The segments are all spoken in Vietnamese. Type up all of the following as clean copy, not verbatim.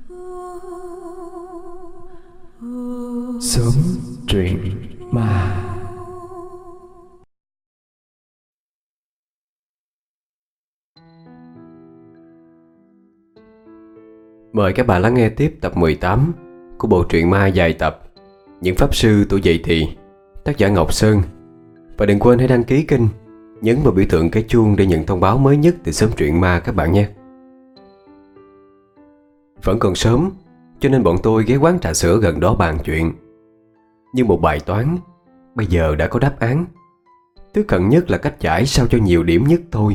Sớm truyện ma. Mời các bạn lắng nghe tiếp tập 18 của bộ truyện ma dài tập Những Pháp Sư Tuổi Dậy Thì, tác giả Ngọc Sơn. Và đừng quên hãy đăng ký kênh, nhấn vào biểu tượng cái chuông để nhận thông báo mới nhất từ Sớm Truyện Ma các bạn nhé. Vẫn còn sớm, cho nên bọn tôi ghé quán trà sữa gần đó bàn chuyện. Như một bài toán, bây giờ đã có đáp án. Thứ cần nhất là cách giải sao cho nhiều điểm nhất thôi.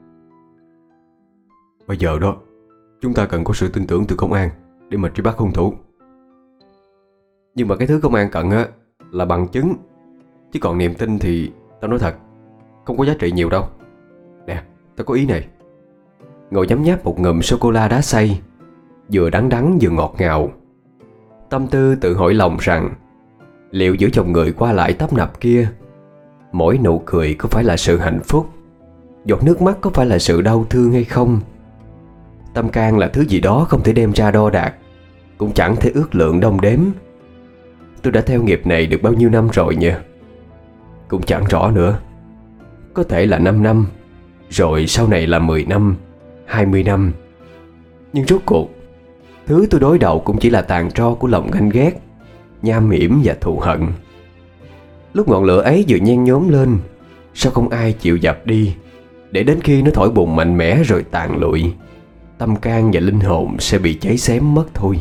Bây giờ đó, chúng ta cần có sự tin tưởng từ công an để mà truy bắt hung thủ. Nhưng mà cái thứ công an cần á là bằng chứng. Chứ còn niềm tin thì tao nói thật, không có giá trị nhiều đâu. Nè, tao có ý này. Ngồi nhấm nháp một ngụm sô-cô-la đá xay, vừa đắng đắng vừa ngọt ngào. Tâm tư tự hỏi lòng rằng liệu giữa chồng người qua lại tấp nập kia, mỗi nụ cười có phải là sự hạnh phúc, giọt nước mắt có phải là sự đau thương hay không? Tâm can là thứ gì đó không thể đem ra đo đạc, cũng chẳng thể ước lượng đong đếm. Tôi đã theo nghiệp này được bao nhiêu năm rồi nhỉ? Cũng chẳng rõ nữa. Có thể là 5 năm, rồi sau này là 10 năm, 20 năm. Nhưng rốt cuộc, thứ tôi đối đầu cũng chỉ là tàn tro của lòng ganh ghét, nham hiểm và thù hận. Lúc ngọn lửa ấy vừa nhen nhóm lên, sao không ai chịu dập đi, để đến khi nó thổi bùng mạnh mẽ rồi tàn lụi, tâm can và linh hồn sẽ bị cháy xém mất thôi.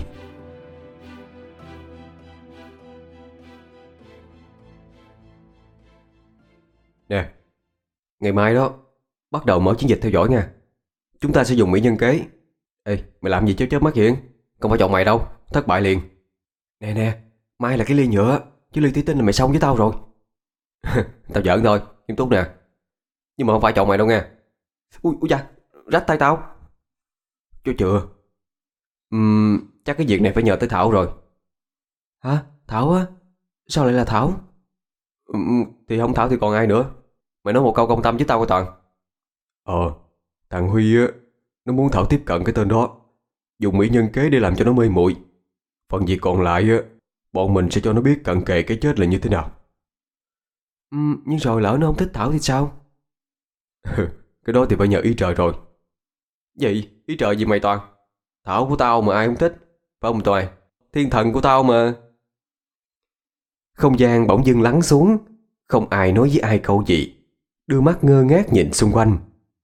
Nè, ngày mai đó bắt đầu mở chiến dịch theo dõi nha. Chúng ta sẽ dùng mỹ nhân kế. Ê, mày làm gì chớp chớp mắt vậy? Không phải chọn mày đâu, thất bại liền. Nè nè, mai là cái ly nhựa, chứ ly thủy tinh là mày xong với tao rồi. Tao giỡn thôi, nghiêm túc nè. Nhưng mà không phải chọn mày đâu nha. Ui da, rách tay tao. Chưa. Chắc cái việc này phải nhờ tới Thảo rồi. Hả? Thảo á? Sao lại là Thảo? Thì không Thảo thì còn ai nữa. Mày nói một câu công tâm với tao coi Toàn. Thằng Huy á, nó muốn Thảo tiếp cận cái tên đó, dùng mỹ nhân kế để làm cho nó mê muội. Phần việc còn lại á, bọn mình sẽ cho nó biết cận kề cái chết là như thế nào. Nhưng rồi lỡ nó không thích Thảo thì sao? Cái đó thì phải nhờ ý trời rồi. Gì? Ý trời gì mày Toàn? Thảo của tao mà ai không thích, phải không Toàn? Thiên thần của tao mà. Không gian bỗng dưng lắng xuống, không ai nói với ai câu gì, đưa mắt ngơ ngác nhìn xung quanh.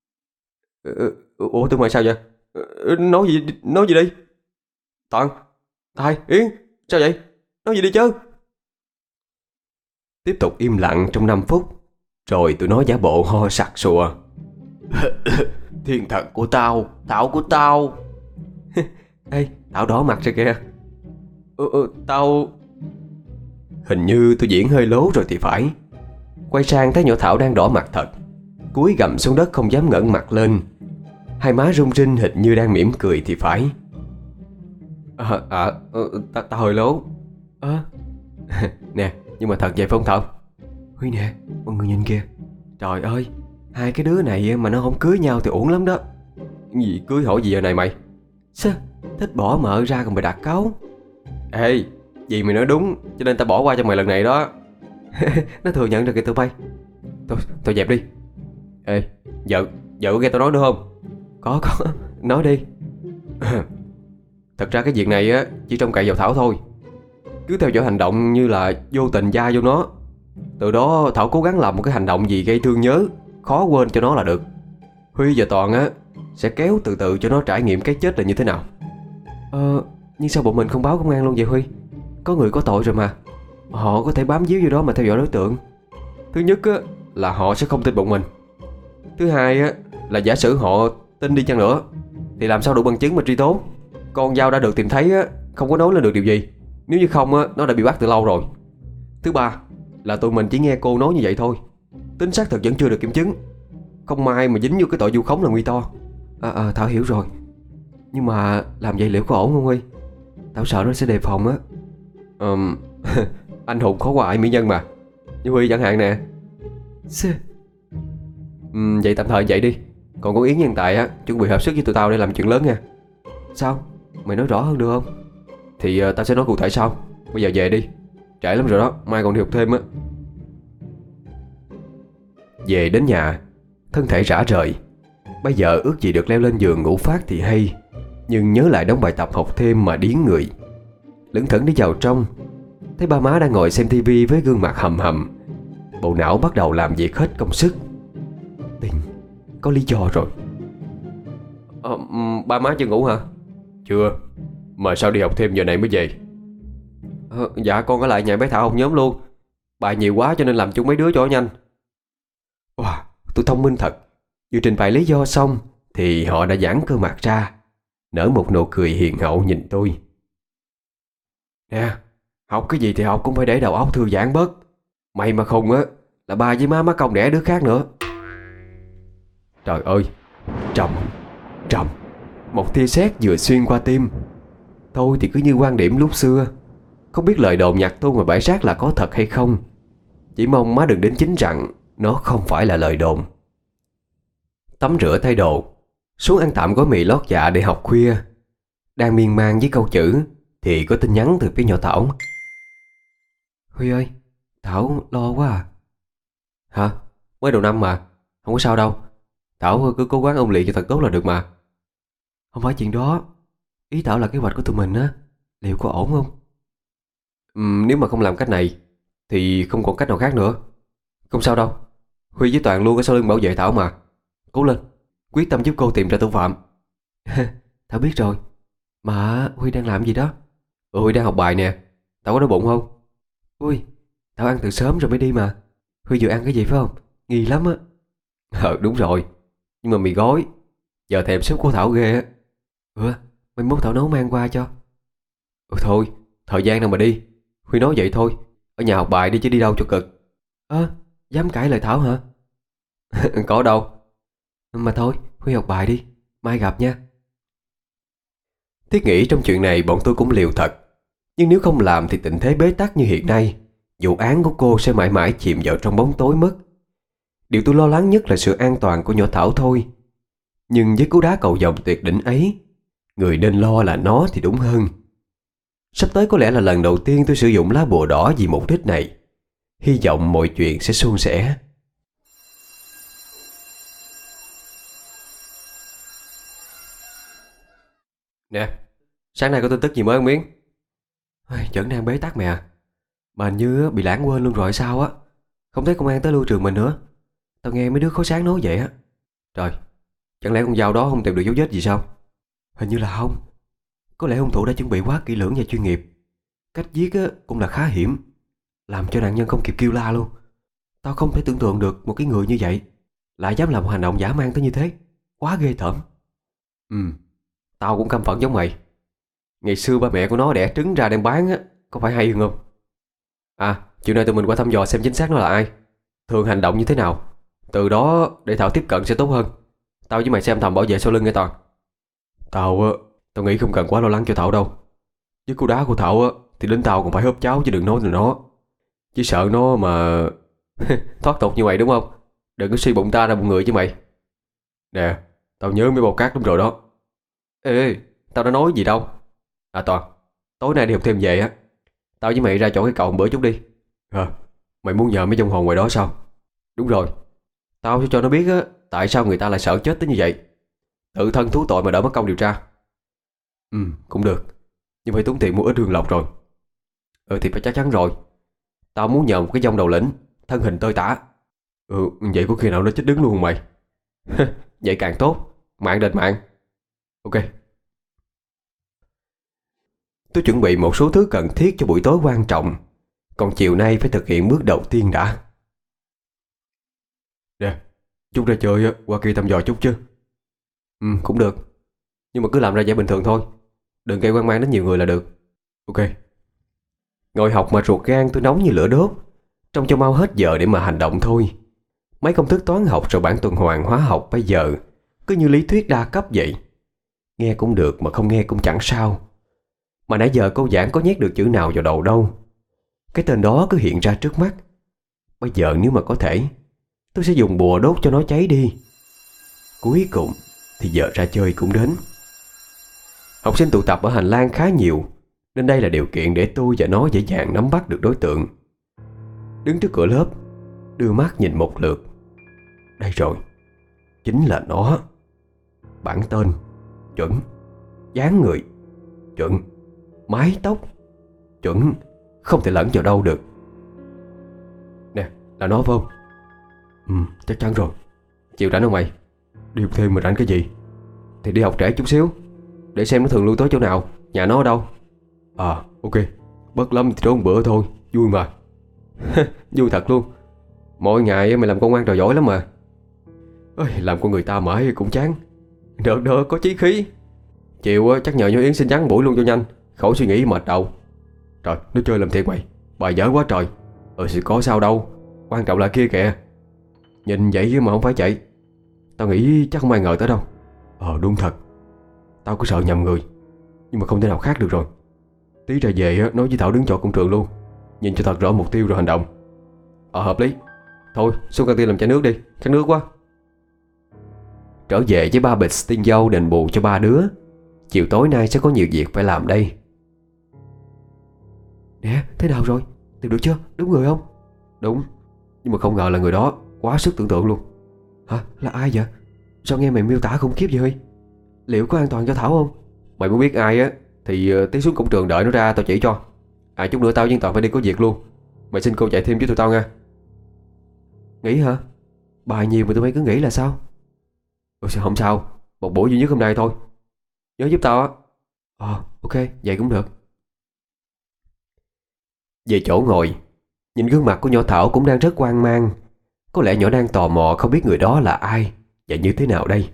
Ủa tụi mày sao vậy? Nói gì đi. Toàn, Tài, Yến, sao vậy? Nói gì đi chứ. Tiếp tục im lặng trong 5 phút, rồi tụi nó giả bộ ho sặc sụa. Thiên thần của tao, Thảo của tao. Ê, Thảo đỏ mặt rồi kìa. Tao... Hình như tôi diễn hơi lố rồi thì phải. Quay sang thấy nhỏ Thảo đang đỏ mặt thật, cúi gằm xuống đất không dám ngẩng mặt lên. Hai má rung rinh hình như đang mỉm cười thì phải. Tao hơi lố. Nè, nhưng mà thật vậy phải không Thảo? Huy nè, mọi người nhìn kìa. Trời ơi, hai cái đứa này mà nó không cưới nhau thì uổng lắm đó. Gì cưới hỏi gì giờ này mày? Sao? Thích bỏ mợ ra còn mày đặt cáu. Ê, gì mày nói đúng, cho nên tao bỏ qua cho mày lần này đó. Nó thừa nhận rồi kìa tụi bay. Thôi dẹp đi. Ê, vợ có nghe tao nói nữa không? Có, nói đi. Thật ra cái việc này á chỉ trông cậy vào Thảo thôi. Cứ theo dõi hành động như là vô tình gia vô nó. Từ đó Thảo cố gắng làm một cái hành động gì gây thương nhớ, khó quên cho nó là được. Huy và Toàn á sẽ kéo từ từ cho nó trải nghiệm cái chết là như thế nào. Nhưng sao bọn mình không báo công an luôn vậy Huy? Có người có tội rồi mà. Họ có thể bám víu vô đó mà theo dõi đối tượng. Thứ nhất á là họ sẽ không tin bọn mình. Thứ hai á là giả sử họ tin đi chăng nữa thì làm sao đủ bằng chứng mà truy tố. Con dao đã được tìm thấy á, không có nói lên được điều gì. Nếu như không á, nó đã bị bắt từ lâu rồi. Thứ ba là tụi mình chỉ nghe cô nói như vậy thôi, tính xác thực vẫn chưa được kiểm chứng. Không may mà dính vô cái tội vu khống là nguy to. Thảo hiểu rồi. Nhưng mà làm vậy liệu có ổn không Huy? Thảo sợ nó sẽ đề phòng á. Anh hùng khó qua ải mỹ nhân mà. Như Huy chẳng hạn nè. Vậy tạm thời vậy đi. Còn con Yến nhân Tài á chuẩn bị hợp sức với tụi tao để làm chuyện lớn nha. Sao? Mày nói rõ hơn được không? Thì tao sẽ nói cụ thể sau. Bây giờ về đi, trễ lắm rồi đó, mai còn đi học thêm á. Về đến nhà, thân thể rã rời. Bây giờ ước gì được leo lên giường ngủ phát thì hay. Nhưng nhớ lại đống bài tập học thêm mà điếng người. Lững thững đi vào trong, thấy ba má đang ngồi xem tivi với gương mặt hầm hầm. Bộ não bắt đầu làm việc hết công sức. Tiền, có lý do rồi. Ba má chưa ngủ hả? Chưa. Mà sao đi học thêm giờ này mới về? Dạ con ở lại nhà bé Thảo học nhóm luôn. Bài nhiều quá cho nên làm chung mấy đứa cho nhanh. Wow, tôi thông minh thật. Vừa trình bày lý do xong thì họ đã giãn cơ mặt ra, nở một nụ cười hiền hậu nhìn tôi. Nè, học cái gì thì học cũng phải để đầu óc thư giãn bớt. Mày mà khùng á là ba với má công đẻ đứa khác nữa. Trời ơi, trầm, trầm. Một tia sét vừa xuyên qua tim. Tôi thì cứ như quan điểm lúc xưa, không biết lời đồn nhặt tôi ngoài bãi rác là có thật hay không. Chỉ mong má đừng đến chính rằng nó không phải là lời đồn. Tắm rửa thay đồ, xuống ăn tạm gói mì lót dạ để học khuya. Đang miên man với câu chữ thì có tin nhắn từ phía nhỏ Thảo. Huy ơi, Thảo lo quá à. Hả? Mới đầu năm mà, không có sao đâu. Thảo cứ cố gắng ôn luyện cho thật tốt là được mà. Không phải chuyện đó. Ý Thảo là kế hoạch của tụi mình á, liệu có ổn không? Nếu mà không làm cách này thì không còn cách nào khác nữa. Không sao đâu, Huy với Toàn luôn ở sau lưng bảo vệ Thảo mà. Cố lên, quyết tâm giúp cô tìm ra thủ phạm. Thảo biết rồi. Mà Huy đang làm gì đó? Huy đang học bài nè. Thảo có đói bụng không? Ui, Thảo ăn từ sớm rồi mới đi mà. Huy vừa ăn cái gì phải không? Nghi lắm á. Đúng rồi. Nhưng mà mì gói. Giờ thèm súp của Thảo ghê á. Mai mốt Thảo nấu mang qua cho. Thôi, thời gian nào mà đi. Huy nói vậy thôi. Ở nhà học bài đi chứ đi đâu cho cực. Dám cãi lời Thảo hả? Có đâu. Mà thôi, Huy học bài đi, mai gặp nha. Thiết nghĩ trong chuyện này bọn tôi cũng liều thật. Nhưng nếu không làm thì tình thế bế tắc như hiện nay, vụ án của cô sẽ mãi mãi chìm vào trong bóng tối mất. Điều tôi lo lắng nhất là sự an toàn của nhỏ Thảo thôi. Nhưng với cú đá cầu vồng tuyệt đỉnh ấy, người nên lo là nó thì đúng hơn. Sắp tới có lẽ là lần đầu tiên tôi sử dụng lá bùa đỏ vì mục đích này. Hy vọng mọi chuyện sẽ suôn sẻ. Nè, sáng nay có tin tức gì mới không Miến? Vẫn đang bế tắc mẹ à. Mà hình như bị lãng quên luôn rồi sao á. Không thấy công an tới lưu trường mình nữa. Tao nghe mấy đứa khối sáng nói vậy á. Trời, chẳng lẽ con dao đó không tìm được dấu vết gì sao? Hình như là không. Có lẽ hung thủ đã chuẩn bị quá kỹ lưỡng và chuyên nghiệp. Cách giết á cũng là khá hiểm, làm cho nạn nhân không kịp kêu la luôn. Tao không thể tưởng tượng được một cái người như vậy lại dám làm một hành động dã man tới như thế. Quá ghê tởm. Tao cũng căm phẫn giống mày. Ngày xưa ba mẹ của nó đẻ trứng ra đem bán á, có phải hay hơn không? Chiều nay tụi mình qua thăm dò xem chính xác nó là ai, thường hành động như thế nào. Từ đó để Thảo tiếp cận sẽ tốt hơn. Tao với mày xem thầm bảo vệ sau lưng nghe Toàn. Tao nghĩ không cần quá lo lắng cho Thảo đâu. Với cú đá của Thảo á thì đến tao còn phải hớp cháo chứ đừng nói là nó. Chỉ sợ nó mà thoát tục như vậy đúng không? Đừng có suy bụng ta ra bụng người chứ mày. Nè, tao nhớ mấy bao cát lắm rồi đó. Ê, tao đã nói gì đâu. Toàn, tối nay đi học thêm về á, tao với mày ra chỗ cái cầu bữa chút đi. Mày muốn nhờ mấy dông hồn ngoài đó sao? Đúng rồi, tao sẽ cho nó biết á tại sao người ta lại sợ chết tới như vậy. Tự thân thú tội mà đỡ mất công điều tra. Cũng được. Nhưng phải tốn tiền mua ít hương lộc rồi. Thì phải chắc chắn rồi. Tao muốn nhờ một cái dông đầu lĩnh, thân hình tơi tả. Vậy có khi nào nó chết đứng luôn không mày? Vậy càng tốt, mạng đền mạng. Ok. Tôi chuẩn bị một số thứ cần thiết cho buổi tối quan trọng. Còn chiều nay phải thực hiện bước đầu tiên đã. Nè, chúng ra chơi qua kia thăm dò chút chứ. Cũng được. Nhưng mà cứ làm ra vẻ bình thường thôi, đừng gây hoang mang đến nhiều người là được. Ok. Ngồi học mà ruột gan tôi nóng như lửa đốt, trông cho mau hết giờ để mà hành động thôi. Mấy công thức toán học rồi bảng tuần hoàn hóa học bây giờ cứ như lý thuyết đa cấp vậy. Nghe cũng được mà không nghe cũng chẳng sao. Mà nãy giờ cô giảng có nhét được chữ nào vào đầu đâu. Cái tên đó cứ hiện ra trước mắt. Bây giờ nếu mà có thể, tôi sẽ dùng bùa đốt cho nó cháy đi. Cuối cùng thì giờ ra chơi cũng đến. Học sinh tụ tập ở hành lang khá nhiều, nên đây là điều kiện để tôi và nó dễ dàng nắm bắt được đối tượng. Đứng trước cửa lớp, đưa mắt nhìn một lượt. Đây rồi, chính là nó. Bản tên chuẩn, dáng người chuẩn, mái tóc chuẩn, không thể lẫn vào đâu được. Nè, là nó phải không? Chắc chắn rồi. Chịu rảnh không mày? Đi học thêm mà rảnh cái gì? Thì đi học trễ chút xíu, để xem nó thường lui tới chỗ nào, nhà nó ở đâu. Ok, bất lắm thì trốn bữa thôi, vui mà. Vui thật luôn. Mỗi ngày mày làm công ăn trò giỏi lắm mà. Ơi, làm con người ta mãi cũng chán. Đỡ có chí khí. Chiều chắc nhờ Nhớ Yến xin nhắn buổi luôn cho nhanh, khỏi suy nghĩ mệt đầu. Trời, nó chơi làm thiệt mày, bài dở quá trời. Thì có sao đâu, quan trọng là kia kìa. Nhìn vậy mà không phải chạy. Tao nghĩ chắc không ai ngờ tới đâu. Đúng thật. Tao cứ sợ nhầm người, nhưng mà không thể nào khác được rồi. Tí ra về nói với Thảo đứng chỗ công trường luôn, nhìn cho thật rõ mục tiêu rồi hành động. Hợp lý. Thôi xuống căng tin làm chai nước đi, khát nước quá. Trở về với 3 bịch tinh dâu đền bù cho 3 đứa. Chiều tối nay sẽ có nhiều việc phải làm đây. Nè, thế nào rồi? Tìm được chưa? Đúng người không? Đúng, nhưng mà không ngờ là người đó quá sức tưởng tượng luôn. Hả? Là ai vậy? Sao nghe mày miêu tả khủng khiếp vậy Huy? Liệu có an toàn cho Thảo không? Mày muốn biết ai á thì tí xuống cổng trường đợi nó ra tao chỉ cho. Chút nữa tao với Toàn phải đi có việc luôn. Mày xin cô chạy thêm với tụi tao nha. Nghỉ hả? Bài nhiều mà tụi bay cứ nghĩ là sao? Không sao, một buổi duy nhất hôm nay thôi. Nhớ giúp tao á. Ok, vậy cũng được. Về chỗ ngồi, nhìn gương mặt của nhỏ Thảo cũng đang rất hoang mang. Có lẽ nhỏ đang tò mò không biết người đó là ai và như thế nào đây.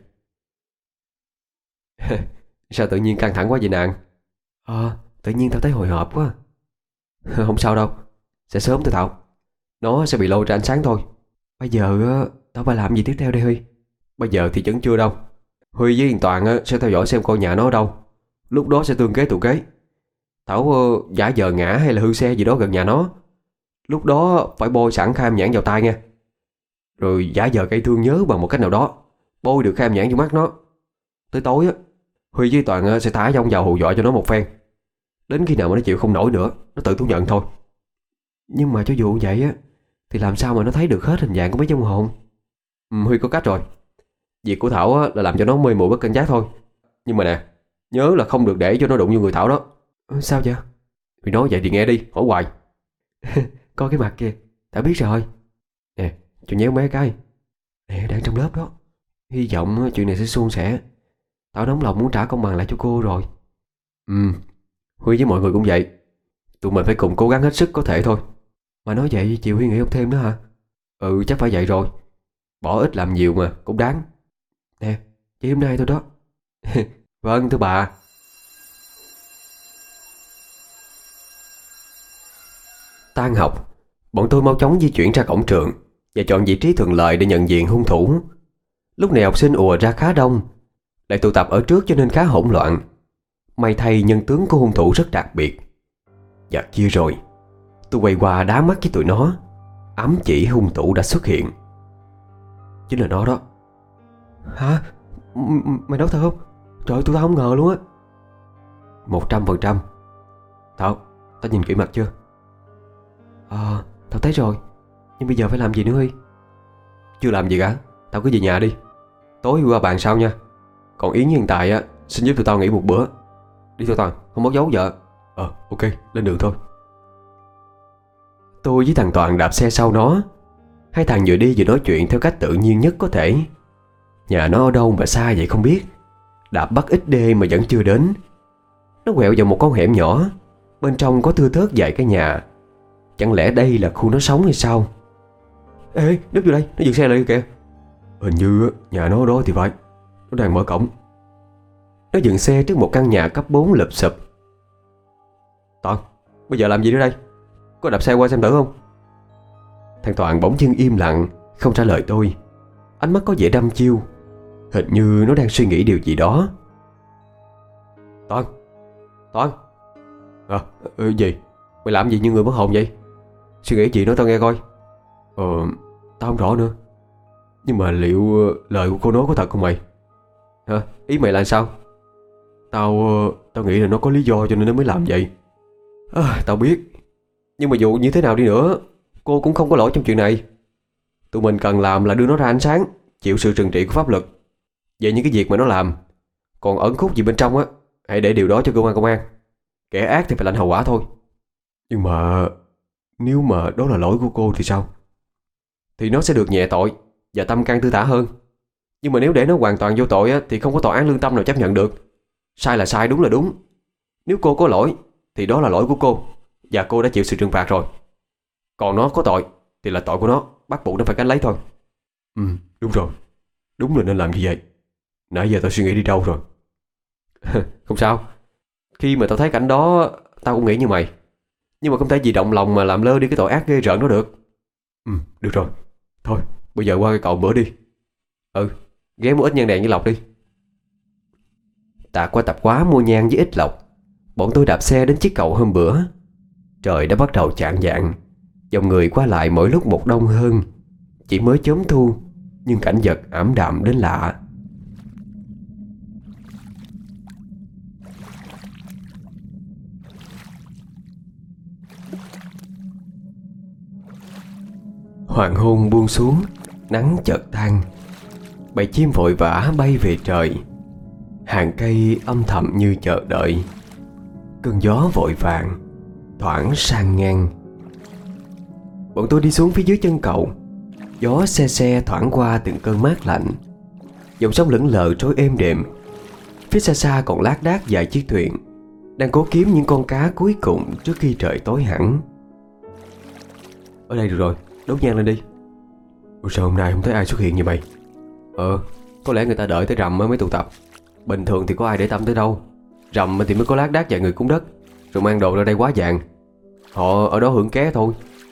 Sao tự nhiên căng thẳng quá vậy nàng? Tự nhiên tao thấy hồi hộp quá. Không sao đâu, sẽ sớm thôi Thảo. Nó sẽ bị lôi ra ánh sáng thôi. Bây giờ tao phải làm gì tiếp theo đây Huy? Bây giờ thì vẫn chưa đâu. Huy với Yên Toàn sẽ theo dõi xem coi nhà nó ở đâu. Lúc đó sẽ tương kế tụ kế. Thảo giả vờ ngã hay là hư xe gì đó gần nhà nó. Lúc đó phải bôi sẵn kham nhãn vào tai nha. Rồi giả vờ gây thương nhớ bằng một cách nào đó, bôi được kham nhãn vô mắt nó. Tới tối Huy với Toàn sẽ thả dông vào hù dọa cho nó một phen. Đến khi nào mà nó chịu không nổi nữa, nó tự thú nhận thôi. Nhưng mà cho dù vậy thì làm sao mà nó thấy được hết hình dạng của mấy trong hồn? Huy có cách rồi. Việc của Thảo là làm cho nó mê muội bất cảnh giác thôi. Nhưng mà nè, nhớ là không được để cho nó đụng vô người Thảo đó. Sao vậy? Huy nói vậy thì nghe đi, hỏi hoài. Coi cái mặt kìa, Thảo biết rồi. Nè, cho nhéo mấy cái. Nè, đang trong lớp đó. Hy vọng chuyện này sẽ suôn sẻ. Tao nóng lòng muốn trả công bằng lại cho cô rồi. Huy với mọi người cũng vậy. Tụi mình phải cùng cố gắng hết sức có thể thôi. Mà nói vậy chịu Huy nghỉ học thêm nữa hả? Chắc phải vậy rồi. Bỏ ít làm nhiều mà, cũng đáng. Nè, chỉ hôm nay thôi đó. Vâng thưa bà. Tan học, bọn tôi mau chóng di chuyển ra cổng trường và chọn vị trí thuận lợi để nhận diện hung thủ. Lúc này học sinh ùa ra khá đông, lại tụ tập ở trước cho nên khá hỗn loạn. May thay nhân tướng của hung thủ rất đặc biệt. Và kia rồi, tôi quay qua đá mắt với tụi nó, ám chỉ hung thủ đã xuất hiện. Chính là nó đó. Hả? Mày nói thật không? Trời ơi, tụi tao không ngờ luôn á. 100%. Thảo, tao nhìn kỹ mặt chưa? Tao thấy rồi. Nhưng bây giờ phải làm gì nữa Huy? Chưa làm gì cả, tao cứ về nhà đi. Tối qua bàn sau nha. Còn Yến hiện tại xin giúp tụi tao nghỉ một bữa. Đi thôi Toàn, không mất dấu vợ. Ok, lên đường thôi. Tôi với thằng Toàn đạp xe sau nó. Hai thằng vừa đi vừa nói chuyện theo cách tự nhiên nhất có thể. Nhà nó ở đâu mà xa vậy không biết. Đạp bắt ít đê mà vẫn chưa đến. Nó quẹo vào một con hẻm nhỏ. Bên trong có thưa thớt vài cái nhà. Chẳng lẽ đây là khu nó sống hay sao? Ê, núp vô đây, nó dừng xe lại kìa. Hình như nhà nó ở đó thì phải. Nó đang mở cổng. Nó dừng xe trước một căn nhà cấp 4 lụp xụp. Toàn, bây giờ làm gì nữa đây? Có đạp xe qua xem thử không? Thằng Toàn bỗng dưng im lặng, không trả lời tôi. Ánh mắt có vẻ đăm chiêu. Hình như nó đang suy nghĩ điều gì đó. Toàn gì? Mày làm gì như người mất hồn vậy? Suy nghĩ gì nói tao nghe coi. Tao không rõ nữa. Nhưng mà liệu lời của cô nói có thật không mày? Hả? Ý mày là sao? Tao nghĩ là nó có lý do cho nên nó mới làm vậy. Tao biết. Nhưng mà dù như thế nào đi nữa, cô cũng không có lỗi trong chuyện này. Tụi mình cần làm là đưa nó ra ánh sáng, chịu sự trừng trị của pháp luật về những cái việc mà nó làm. Còn ẩn khúc gì bên trong á, hãy để điều đó cho cơ quan công an. Kẻ ác thì phải lãnh hậu quả thôi. Nhưng mà nếu mà đó là lỗi của cô thì sao? Thì nó sẽ được nhẹ tội và tâm can tư thả hơn. Nhưng mà nếu để nó hoàn toàn vô tội á, thì không có tòa án lương tâm nào chấp nhận được. Sai là sai, đúng là đúng. Nếu cô có lỗi thì đó là lỗi của cô, và cô đã chịu sự trừng phạt rồi. Còn nó có tội thì là tội của nó, bắt buộc nó phải gánh lấy thôi. Đúng rồi. Đúng là nên làm như vậy. Nãy giờ tao suy nghĩ đi đâu rồi. Không sao. Khi mà tao thấy cảnh đó, tao cũng nghĩ như mày. Nhưng mà không thể vì động lòng mà làm lơ đi cái tội ác ghê rợn đó được. Được rồi. Thôi bây giờ qua cái cầu bữa đi. Ghé mua ít nhang đèn với lọc đi. Tạ qua tạp hóa mua nhang với ít lọc, bọn tôi đạp xe đến chiếc cầu hôm bữa. Trời đã bắt đầu chạng vạng, dòng người qua lại mỗi lúc một đông hơn. Chỉ mới chớm thu, nhưng cảnh vật ảm đạm đến lạ. Hoàng hôn buông xuống, nắng chợt tàn. Bầy chim vội vã bay về trời. Hàng cây âm thầm như chờ đợi. Cơn gió vội vàng thoảng sang ngang. Bọn tôi đi xuống phía dưới chân cầu. Gió se se thoảng qua từng cơn mát lạnh. Dòng sông lững lờ trôi êm đềm. Phía xa xa còn lác đác vài chiếc thuyền đang cố kiếm những con cá cuối cùng trước khi trời tối hẳn. Ở đây được rồi, đốt nhang lên đi. Ủa sao hôm nay không thấy ai xuất hiện vậy mày? Có lẽ người ta đợi tới rằm mới tụ tập. Bình thường thì có ai để tâm tới đâu. Rằm thì mới có lác đác vài người cúng đất, rồi mang đồ ra đây quá vàng. Họ ở đó hưởng ké thôi.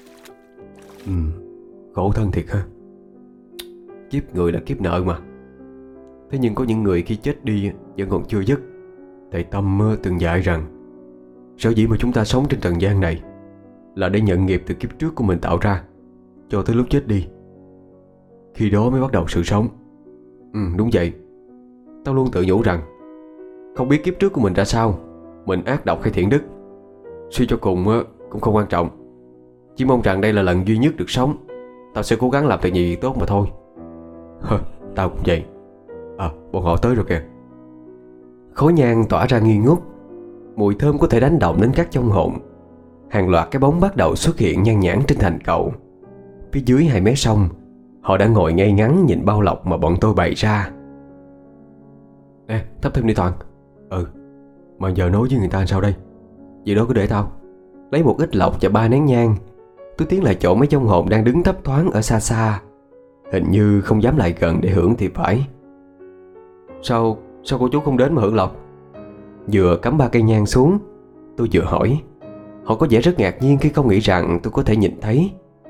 Khổ thân thiệt ha. Kiếp người là kiếp nợ mà. Thế nhưng có những người khi chết đi vẫn còn chưa dứt. Thầy Tâm từng dạy rằng sở dĩ mà chúng ta sống trên trần gian này là để nhận nghiệp từ kiếp trước của mình tạo ra, cho tới lúc chết đi, khi đó mới bắt đầu sự sống. Đúng vậy. Tao luôn tự nhủ rằng không biết kiếp trước của mình ra sao, mình ác độc hay thiện đức, suy cho cùng cũng không quan trọng. Chỉ mong rằng đây là lần duy nhất được sống, tao sẽ cố gắng làm từ gì tốt mà thôi. Tao cũng vậy. Bọn họ tới rồi kìa. Khói nhang tỏa ra nghi ngút. Mùi thơm có thể đánh động đến các trong hồn. Hàng loạt cái bóng bắt đầu xuất hiện nhan nhản trên thành cầu. Phía dưới hai mé sông, họ đã ngồi ngay ngắn nhìn bao lọc mà bọn tôi bày ra. Nè, thắp thêm đi Toàn. Mà giờ nói với người ta làm sao đây? Vậy đó cứ để tao lấy một ít lọc và 3 nén nhang. Tôi tiến lại chỗ mấy trong hồn đang đứng thấp thoáng ở xa xa. Hình như không dám lại gần để hưởng thì phải. Sao cô chú không đến mà hưởng lọc? Vừa cắm 3 cây nhang xuống, tôi vừa hỏi. Họ có vẻ rất ngạc nhiên khi không nghĩ rằng tôi có thể nhìn thấy.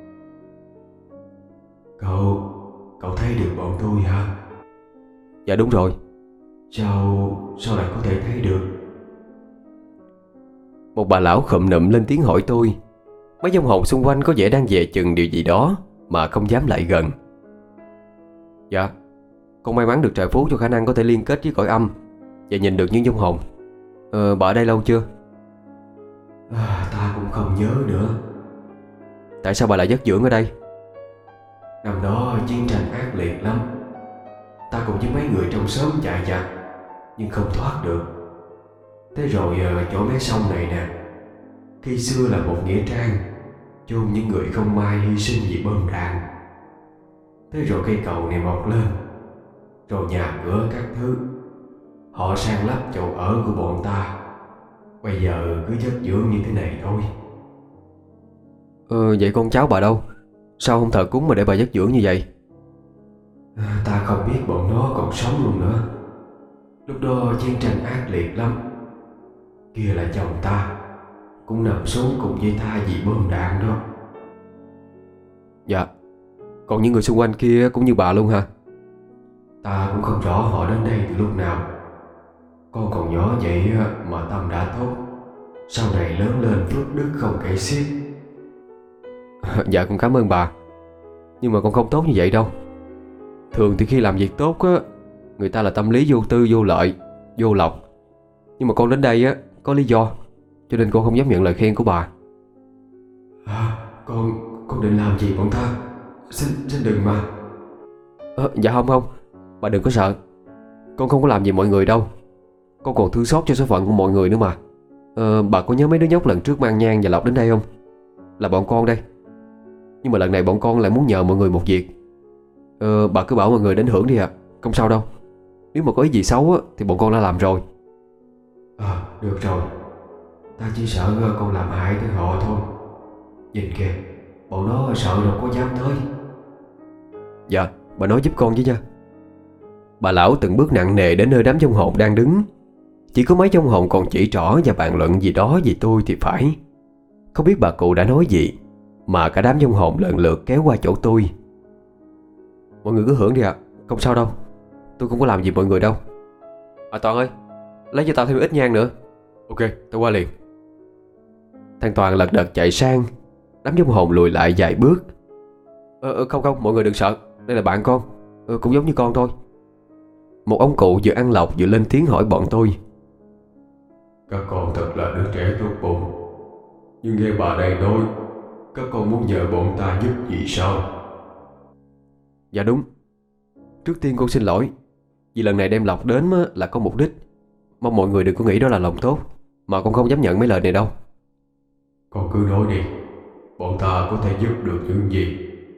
Cậu thấy được bọn tôi hả? Dạ đúng rồi. Sao lại có thể thấy được? Một bà lão khụm nụm lên tiếng hỏi tôi. Mấy vong hồn xung quanh có vẻ đang dè chừng điều gì đó mà không dám lại gần. Dạ, con may mắn được trời phú cho khả năng có thể liên kết với cõi âm và nhìn được những vong hồn. Bà ở đây lâu chưa? Ta cũng không nhớ nữa. Tại sao bà lại giấc dưỡng ở đây? Năm đó chiến tranh ác liệt lắm. Ta cùng với mấy người trong xóm chạy giặc nhưng không thoát được. Thế rồi chỗ mé sông này nè, khi xưa là một nghĩa trang chôn những người không may hy sinh vì bom đạn. Thế rồi cây cầu này mọc lên, rồi nhà cửa các thứ. Họ san lấp chỗ ở của bọn ta. Bây giờ cứ giấc dưỡng như thế này thôi. Vậy con cháu bà đâu? Sao không thờ cúng mà để bà giấc dưỡng như vậy? Ta không biết bọn nó còn sống luôn nữa. Lúc đó chiến tranh ác liệt lắm. Kia là chồng ta, cũng nằm xuống cùng với ta vì bom đạn đó. Dạ. Còn những người xung quanh kia cũng như bà luôn hả? Ta cũng không rõ họ đến đây từ lúc nào. Con còn nhỏ vậy mà tâm đã tốt. Sau này lớn lên phước đức không kể xiết. Dạ con cảm ơn bà. Nhưng mà con không tốt như vậy đâu. Thường thì khi làm việc tốt á, người ta là tâm lý vô tư vô lợi, vô lộc. Nhưng mà con đến đây á có lý do, cho nên con không dám nhận lời khen của bà. Con định làm gì bọn ta? Xin đừng mà. Dạ không, bà đừng có sợ. Con không có làm gì mọi người đâu. Con còn thương xót cho số phận của mọi người nữa mà. Bà có nhớ mấy đứa nhóc lần trước mang nhang và lọc đến đây không? Là bọn con đây. Nhưng mà lần này bọn con lại muốn nhờ mọi người một việc. Bà cứ bảo mọi người đến hưởng đi không sao đâu. Nếu mà có ý gì xấu á, thì bọn con đã làm rồi. Được rồi. Ta chỉ sợ con làm hại tới họ thôi. Nhìn kìa, bọn nó sợ đâu có dám tới. Dạ, bà nói giúp con với nha. Bà lão từng bước nặng nề đến nơi đám vong hồn đang đứng. Chỉ có mấy vong hồn còn chỉ trỏ và bàn luận gì đó về tôi thì phải. Không biết bà cụ đã nói gì mà cả đám vong hồn lần lượt kéo qua chỗ tôi. Mọi người cứ hưởng đi không sao đâu. Tôi không có làm gì mọi người đâu. Toàn ơi, lấy cho tao thêm ít nhang nữa. Ok, tao qua liền. Thằng Toàn lật đật chạy sang. Đám vong hồn lùi lại vài bước. Không, mọi người đừng sợ. Đây là bạn con, cũng giống như con thôi. Một ông cụ vừa ăn lộc vừa lên tiếng hỏi bọn tôi. Các con thật là đứa trẻ tốt bụng. Nhưng nghe bà đây nói, các con muốn nhờ bọn ta giúp gì sao? Dạ đúng. Trước tiên con xin lỗi, vì lần này đem lộc đến là có mục đích. Mong mọi người đừng có nghĩ đó là lòng tốt, mà con không dám nhận mấy lời này đâu. Con cứ nói đi, bọn ta có thể giúp được những gì?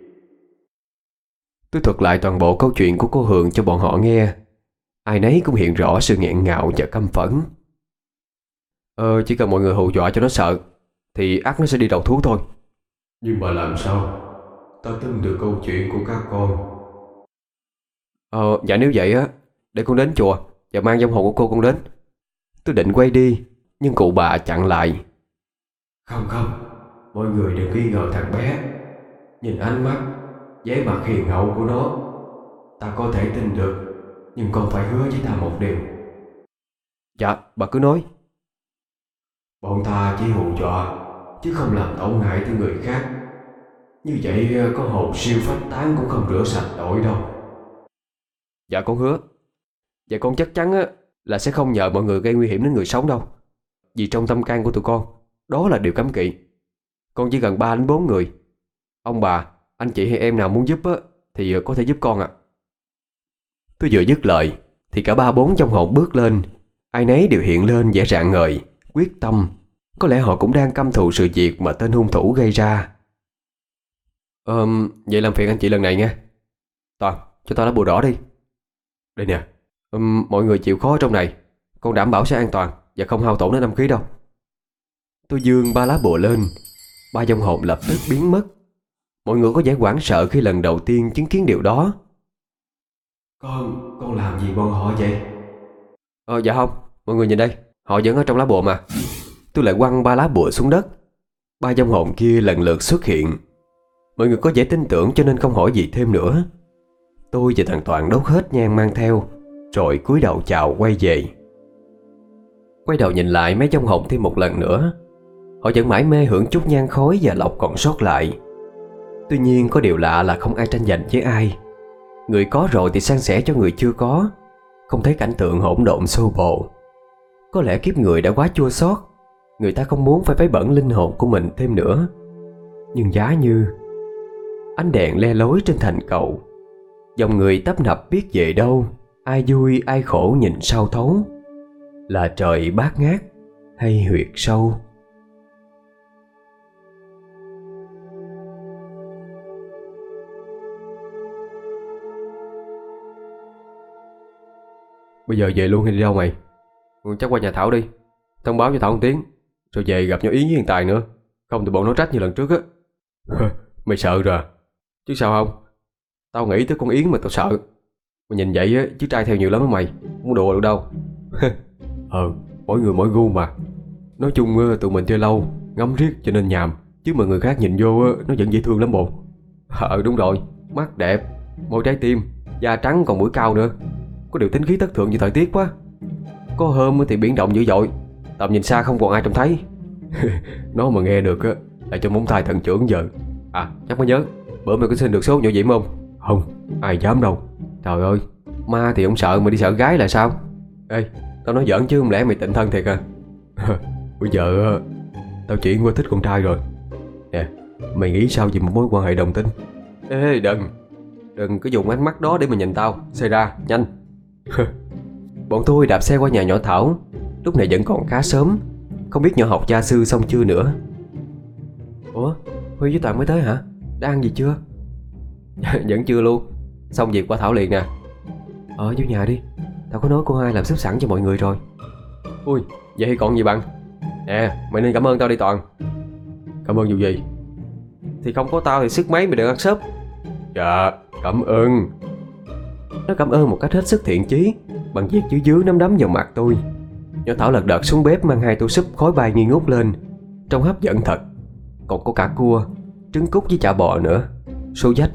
Tôi thuật lại toàn bộ câu chuyện của cô Hường cho bọn họ nghe. Ai nấy cũng hiện rõ sự nghẹn ngào và căm phẫn. Chỉ cần mọi người hù dọa cho nó sợ thì ắt nó sẽ đi đầu thú thôi. Nhưng mà làm sao ta tin được câu chuyện của các con? Dạ nếu vậy á, để con đến chùa và mang vong hồn của con đến. Tôi định quay đi, nhưng cụ bà chặn lại. Không, mọi người đừng nghi ngờ thằng bé. Nhìn ánh mắt, vẻ mặt hiền hậu của nó, ta có thể tin được. Nhưng con phải hứa với ta một điều. Dạ, bà cứ nói. Bọn ta chỉ hù dọa, chứ không làm tổn hại tới người khác. Như vậy có hồn siêu phách tán cũng không rửa sạch tội đâu. Dạ con hứa. Và con chắc chắn là sẽ không nhờ mọi người gây nguy hiểm đến người sống đâu. Vì trong tâm can của tụi con, đó là điều cấm kỵ. Con chỉ cần 3 đến 4 người. Ông bà, anh chị hay em nào muốn giúp thì có thể giúp con ạ. Tôi vừa dứt lời thì cả 3-4 trong hồn bước lên. Ai nấy đều hiện lên vẻ rạng ngời, quyết tâm. Có lẽ họ cũng đang căm thù sự việc mà tên hung thủ gây ra. Vậy làm phiền anh chị lần này nha. Toàn, cho tao lá bùa đỏ đi. Đây nè. Mọi người chịu khó ở trong này. Con đảm bảo sẽ an toàn và không hao tổn đến âm khí đâu. Tôi giương 3 lá bùa lên. 3 vong hồn lập tức biến mất. Mọi người có vẻ hoảng sợ khi lần đầu tiên chứng kiến điều đó. Con làm gì bọn họ vậy? Dạ không, mọi người nhìn đây, họ vẫn ở trong lá bùa mà. Tôi lại quăng 3 lá bùa xuống đất. 3 vong hồn kia lần lượt xuất hiện. Mọi người có vẻ tin tưởng cho nên không hỏi gì thêm nữa. Tôi và thằng Toàn đốt hết nhang mang theo, rồi cúi đầu chào quay về. Quay đầu nhìn lại mấy vong hồn thêm một lần nữa. Họ vẫn mải mê hưởng chút nhang khói và lộc còn sót lại. Tuy nhiên có điều lạ là không ai tranh giành với ai. Người có rồi thì san sẻ cho người chưa có. Không thấy cảnh tượng hỗn độn xô bồ. Có lẽ kiếp người đã quá chua xót. Người ta không muốn phải vấy bẩn linh hồn của mình thêm nữa. Nhưng giá như ánh đèn le lối trên thành cầu, dòng người tấp nập biết về đâu, ai vui ai khổ nhìn sao thấu. Là trời bát ngát hay huyệt sâu. Bây giờ về luôn hay đi đâu mày? Chắc qua nhà Thảo đi. Thông báo cho Thảo một tiếng, rồi về gặp nhau Yến với Hiền Tài nữa. Không thì bọn nó trách như lần trước á. Mày sợ rồi chứ sao không? Tao nghĩ tới con Yến mà tao sợ. Mà nhìn vậy á, chứ trai theo nhiều lắm á mày. Không có đùa được đâu. Mỗi người mỗi gu mà. Nói chung tụi mình chơi lâu, ngắm riết cho nên nhàm. Chứ mà người khác nhìn vô nó vẫn dễ thương lắm bộ. Đúng rồi, mắt đẹp, môi trái tim, da trắng còn mũi cao nữa. Có điều tính khí thất thường như thời tiết quá. Có hôm thì biển động dữ dội, tầm nhìn xa không còn ai trông thấy. Nó mà nghe được là cho móng tay thần trưởng giờ. Chắc mới nhớ, bữa mày có xin được số nhỏ Diễm không? Không, ai dám đâu. Trời ơi, ma thì không sợ mà đi sợ gái là sao? Ê, Tao nói giỡn chứ không lẽ mày tịnh thân thiệt à? Bây giờ tao chuyển qua thích con trai rồi. Nè, mày nghĩ sao về một mối quan hệ đồng tính? Ê đừng có dùng ánh mắt đó để mà nhìn tao. Xe ra, nhanh. Bọn tôi đạp xe qua nhà nhỏ Thảo. Lúc này vẫn còn khá sớm, không biết nhỏ học gia sư xong chưa nữa. Ủa, Huy với Toàn mới tới hả? Đã ăn gì chưa? Vẫn chưa luôn. Xong việc qua Thảo liền nè. Vô nhà đi, tao có nói cô hai làm súp sẵn cho mọi người rồi. Ui, vậy thì còn gì bằng. Nè, mày nên cảm ơn tao đi Toàn. Cảm ơn dù gì? Thì không có tao thì sức mấy mày đừng ăn súp. Dạ, cảm ơn. Nó cảm ơn một cách hết sức thiện chí, bằng việc dưới dưới nắm đấm vào mặt tôi. Nhỏ Thảo lật đật xuống bếp mang 2 tô súp khói bay nghi ngút lên, trông hấp dẫn thật. Còn có cả cua, trứng cút với chả bò nữa. Số dách.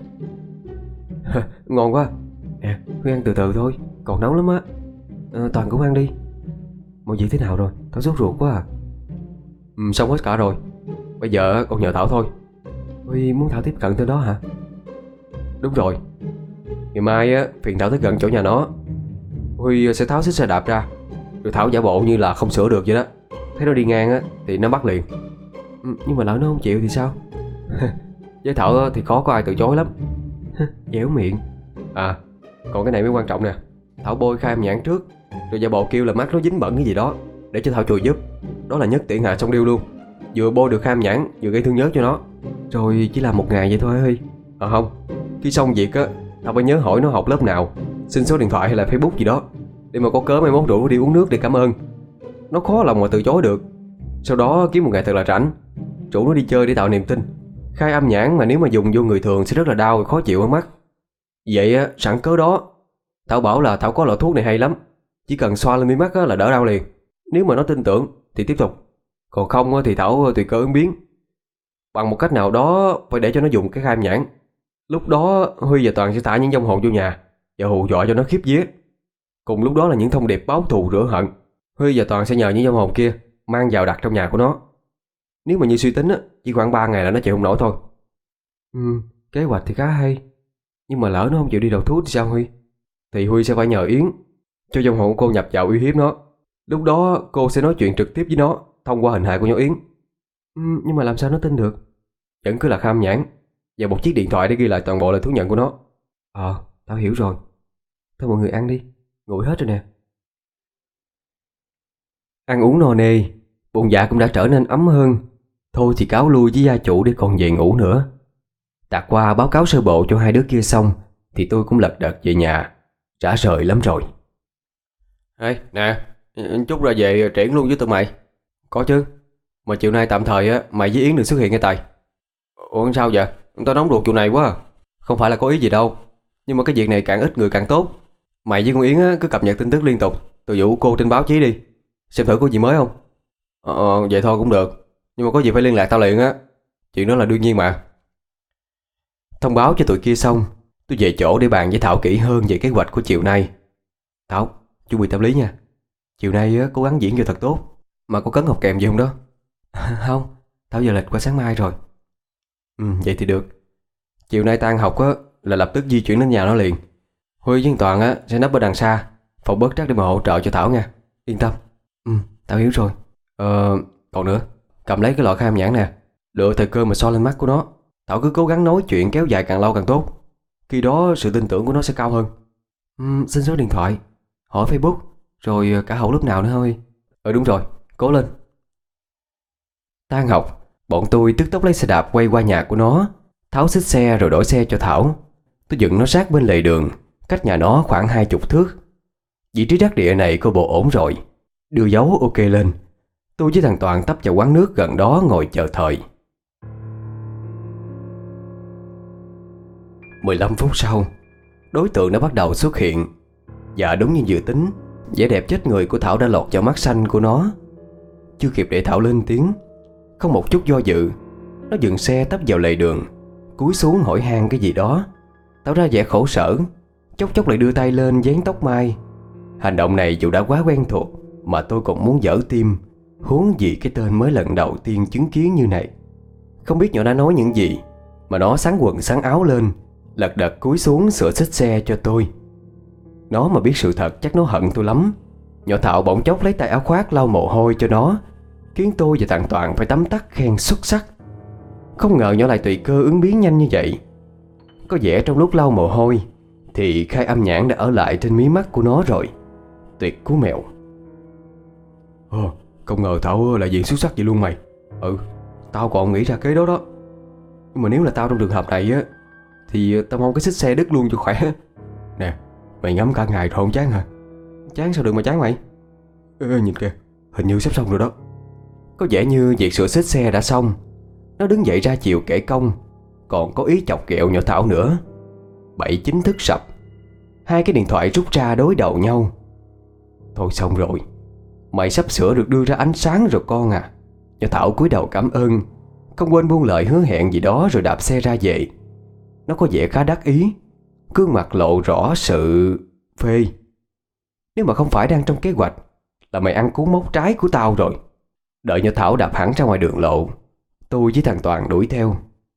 Ngon quá. Nè, Huy ăn từ từ thôi, còn nóng lắm á. Toàn cũng ăn đi. Mọi việc thế nào rồi? Tao sốt ruột quá à. Xong hết cả rồi. Bây giờ còn nhờ Thảo thôi. Huy muốn Thảo tiếp cận tới đó hả? Đúng rồi. Ngày mai á, phiền Thảo tới gần chỗ nhà nó. Huy sẽ tháo xích xe đạp ra, rồi Thảo giả bộ như là không sửa được vậy đó. Thấy nó đi ngang á thì nó bắt liền. Nhưng mà lỡ nó không chịu thì sao? Với Thảo thì khó có ai từ chối lắm. Dẻo miệng. À, còn cái này mới quan trọng nè. Thảo bôi khai âm nhãn trước, rồi giả bộ kêu là mắt nó dính bẩn cái gì đó, để cho Thảo chùi giúp. Đó là nhất tiễn hạ song điêu luôn. Vừa bôi được khai âm nhãn, vừa gây thương nhớ cho nó. Rồi chỉ làm 1 ngày vậy thôi Huy. Không, khi xong việc á, Thảo phải nhớ hỏi nó học lớp nào, xin số điện thoại hay là Facebook gì đó, để mà có cớ mai mốt rủ nó đi uống nước để cảm ơn. Nó khó lòng mà từ chối được. Sau đó kiếm một ngày thật là rảnh, rủ nó đi chơi để tạo niềm tin. Khai âm nhãn mà nếu mà dùng vô người thường sẽ rất là đau, khó chịu ở mắt. Vậy á, sẵn cớ đó Thảo bảo là Thảo có loại thuốc này hay lắm, chỉ cần xoa lên mi mắt á là đỡ đau liền. Nếu mà nó tin tưởng thì tiếp tục, còn không á thì Thảo tùy cơ ứng biến. Bằng một cách nào đó phải để cho nó dùng cái khai âm nhãn. Lúc đó Huy và Toàn sẽ thả những vong hồn vô nhà và hù dọa cho nó khiếp vía. Cùng lúc đó là những thông điệp báo thù rửa hận. Huy và Toàn sẽ nhờ những vong hồn kia mang vào đặt trong nhà của nó. Nếu mà như suy tính á, chỉ khoảng 3 ngày là nó chịu không nổi thôi. Kế hoạch thì khá hay. Nhưng mà lỡ nó không chịu đi đầu thú thì sao Huy? Thì Huy sẽ phải nhờ Yến cho vong hồn cô nhập vào uy hiếp nó. Lúc đó cô sẽ nói chuyện trực tiếp với nó thông qua hình hài của nhỏ Yến. Nhưng mà làm sao nó tin được? Vẫn cứ là khai âm nhãn và một chiếc điện thoại để ghi lại toàn bộ lời thú nhận của nó. Tao hiểu rồi. Thôi mọi người ăn đi, nguội hết rồi nè. Ăn uống no nê, bụng dạ cũng đã trở nên ấm hơn. Thôi thì cáo lui với gia chủ để còn về ngủ nữa. Tạc qua báo cáo sơ bộ cho 2 đứa kia xong thì tôi cũng lật đật về nhà. Rã rời lắm rồi. Ê, nè, chút ra về triển luôn với tụi mày. Có chứ, mà chiều nay tạm thời á mày với Yến đừng xuất hiện nghe Tài. Ủa sao vậy? Tao nóng ruột vụ này quá à. Không phải là có ý gì đâu, nhưng mà cái việc này càng ít người càng tốt. Mày với con Yến á, cứ cập nhật tin tức liên tục từ vụ cô trên báo chí đi, xem thử có gì mới không. Vậy thôi cũng được, nhưng mà có gì phải liên lạc tao liền á. Chuyện đó là đương nhiên mà. Thông báo cho tụi kia xong, tôi về chỗ để bàn với Thảo kỹ hơn về kế hoạch của chiều nay. Thảo, chuẩn bị tâm lý nha. Chiều nay á, cố gắng diễn cho thật tốt. Mà có cấn học kèm gì không đó? Không, tao giờ lịch qua sáng mai rồi. Vậy thì được. Chiều nay tan học á là lập tức di chuyển đến nhà nó liền. Huy với Toàn á sẽ nấp ở đằng xa, phòng bớt trắc để mà hỗ trợ cho Thảo nha. Yên tâm. Tao hiểu rồi. Còn nữa, cầm lấy cái lọ khai âm nhãn nè, lựa thời cơ mà xoa lên mắt của nó. Thảo cứ cố gắng nói chuyện kéo dài càng lâu càng tốt. Khi đó sự tin tưởng của nó sẽ cao hơn. Xin số điện thoại, hỏi Facebook, rồi cả hậu lúc nào nữa Huy? Đúng rồi, cố lên. Tan học, bọn tôi tức tốc lấy xe đạp quay qua nhà của nó, tháo xích xe rồi đổi xe cho Thảo. Tôi dựng nó sát bên lề đường, cách nhà nó khoảng 20 thước. Vị trí đắc địa này có bộ ổn rồi. Đưa dấu ok lên, tôi với thằng Toàn tấp vào quán nước gần đó ngồi chờ thời. 15 phút sau, đối tượng đã bắt đầu xuất hiện. Và đúng như dự tính, vẻ đẹp chết người của Thảo đã lọt vào mắt xanh của nó. Chưa kịp để Thảo lên tiếng, không một chút do dự, nó dừng xe tấp vào lề đường, cúi xuống hỏi han cái gì đó, tỏ ra vẻ khổ sở, chốc chốc lại đưa tay lên vén tóc mai. Hành động này dù đã quá quen thuộc mà tôi còn muốn dở tim, huống gì cái tên mới lần đầu tiên chứng kiến như này. Không biết nhỏ đã nói những gì mà nó xắn quần xắn áo lên, lật đật cúi xuống sửa xích xe cho tôi. Nó mà biết sự thật chắc nó hận tôi lắm. Nhỏ Thảo bỗng chốc lấy tay áo khoác lau mồ hôi cho nó, khiến tôi và thằng Toàn phải tấm tắc khen xuất sắc. Không ngờ nhỏ lại tùy cơ ứng biến nhanh như vậy. Có vẻ trong lúc lau mồ hôi thì khai âm nhãn đã ở lại trên mí mắt của nó rồi. Tuyệt cú mèo. Không ngờ Thảo lại diện xuất sắc vậy luôn mày. Tao còn nghĩ ra kế đó đó. Nhưng mà nếu là tao trong trường hợp này á thì tao mong cái xích xe đứt luôn cho khỏe. Nè, mày ngắm cả ngày rồi không chán hả? Chán sao được mà chán mày? Nhìn kìa, hình như sắp xong rồi đó. Có vẻ như việc sửa xích xe đã xong. Nó đứng dậy ra chiều kể công, còn có ý chọc ghẹo nhỏ Thảo nữa. Bẫy chính thức sập. Hai cái điện thoại rút ra đối đầu nhau. Thôi xong rồi, mày sắp sửa được đưa ra ánh sáng rồi con à. Nhỏ Thảo cúi đầu cảm ơn, không quên buông lời hứa hẹn gì đó rồi đạp xe ra về. Nó có vẻ khá đắc ý, gương mặt lộ rõ sự phê. Nếu mà không phải đang trong kế hoạch là mày ăn cú móc trái của tao rồi. Đợi nhỏ Thảo đạp hẳn ra ngoài đường lộ, tôi với thằng Toàn đuổi theo.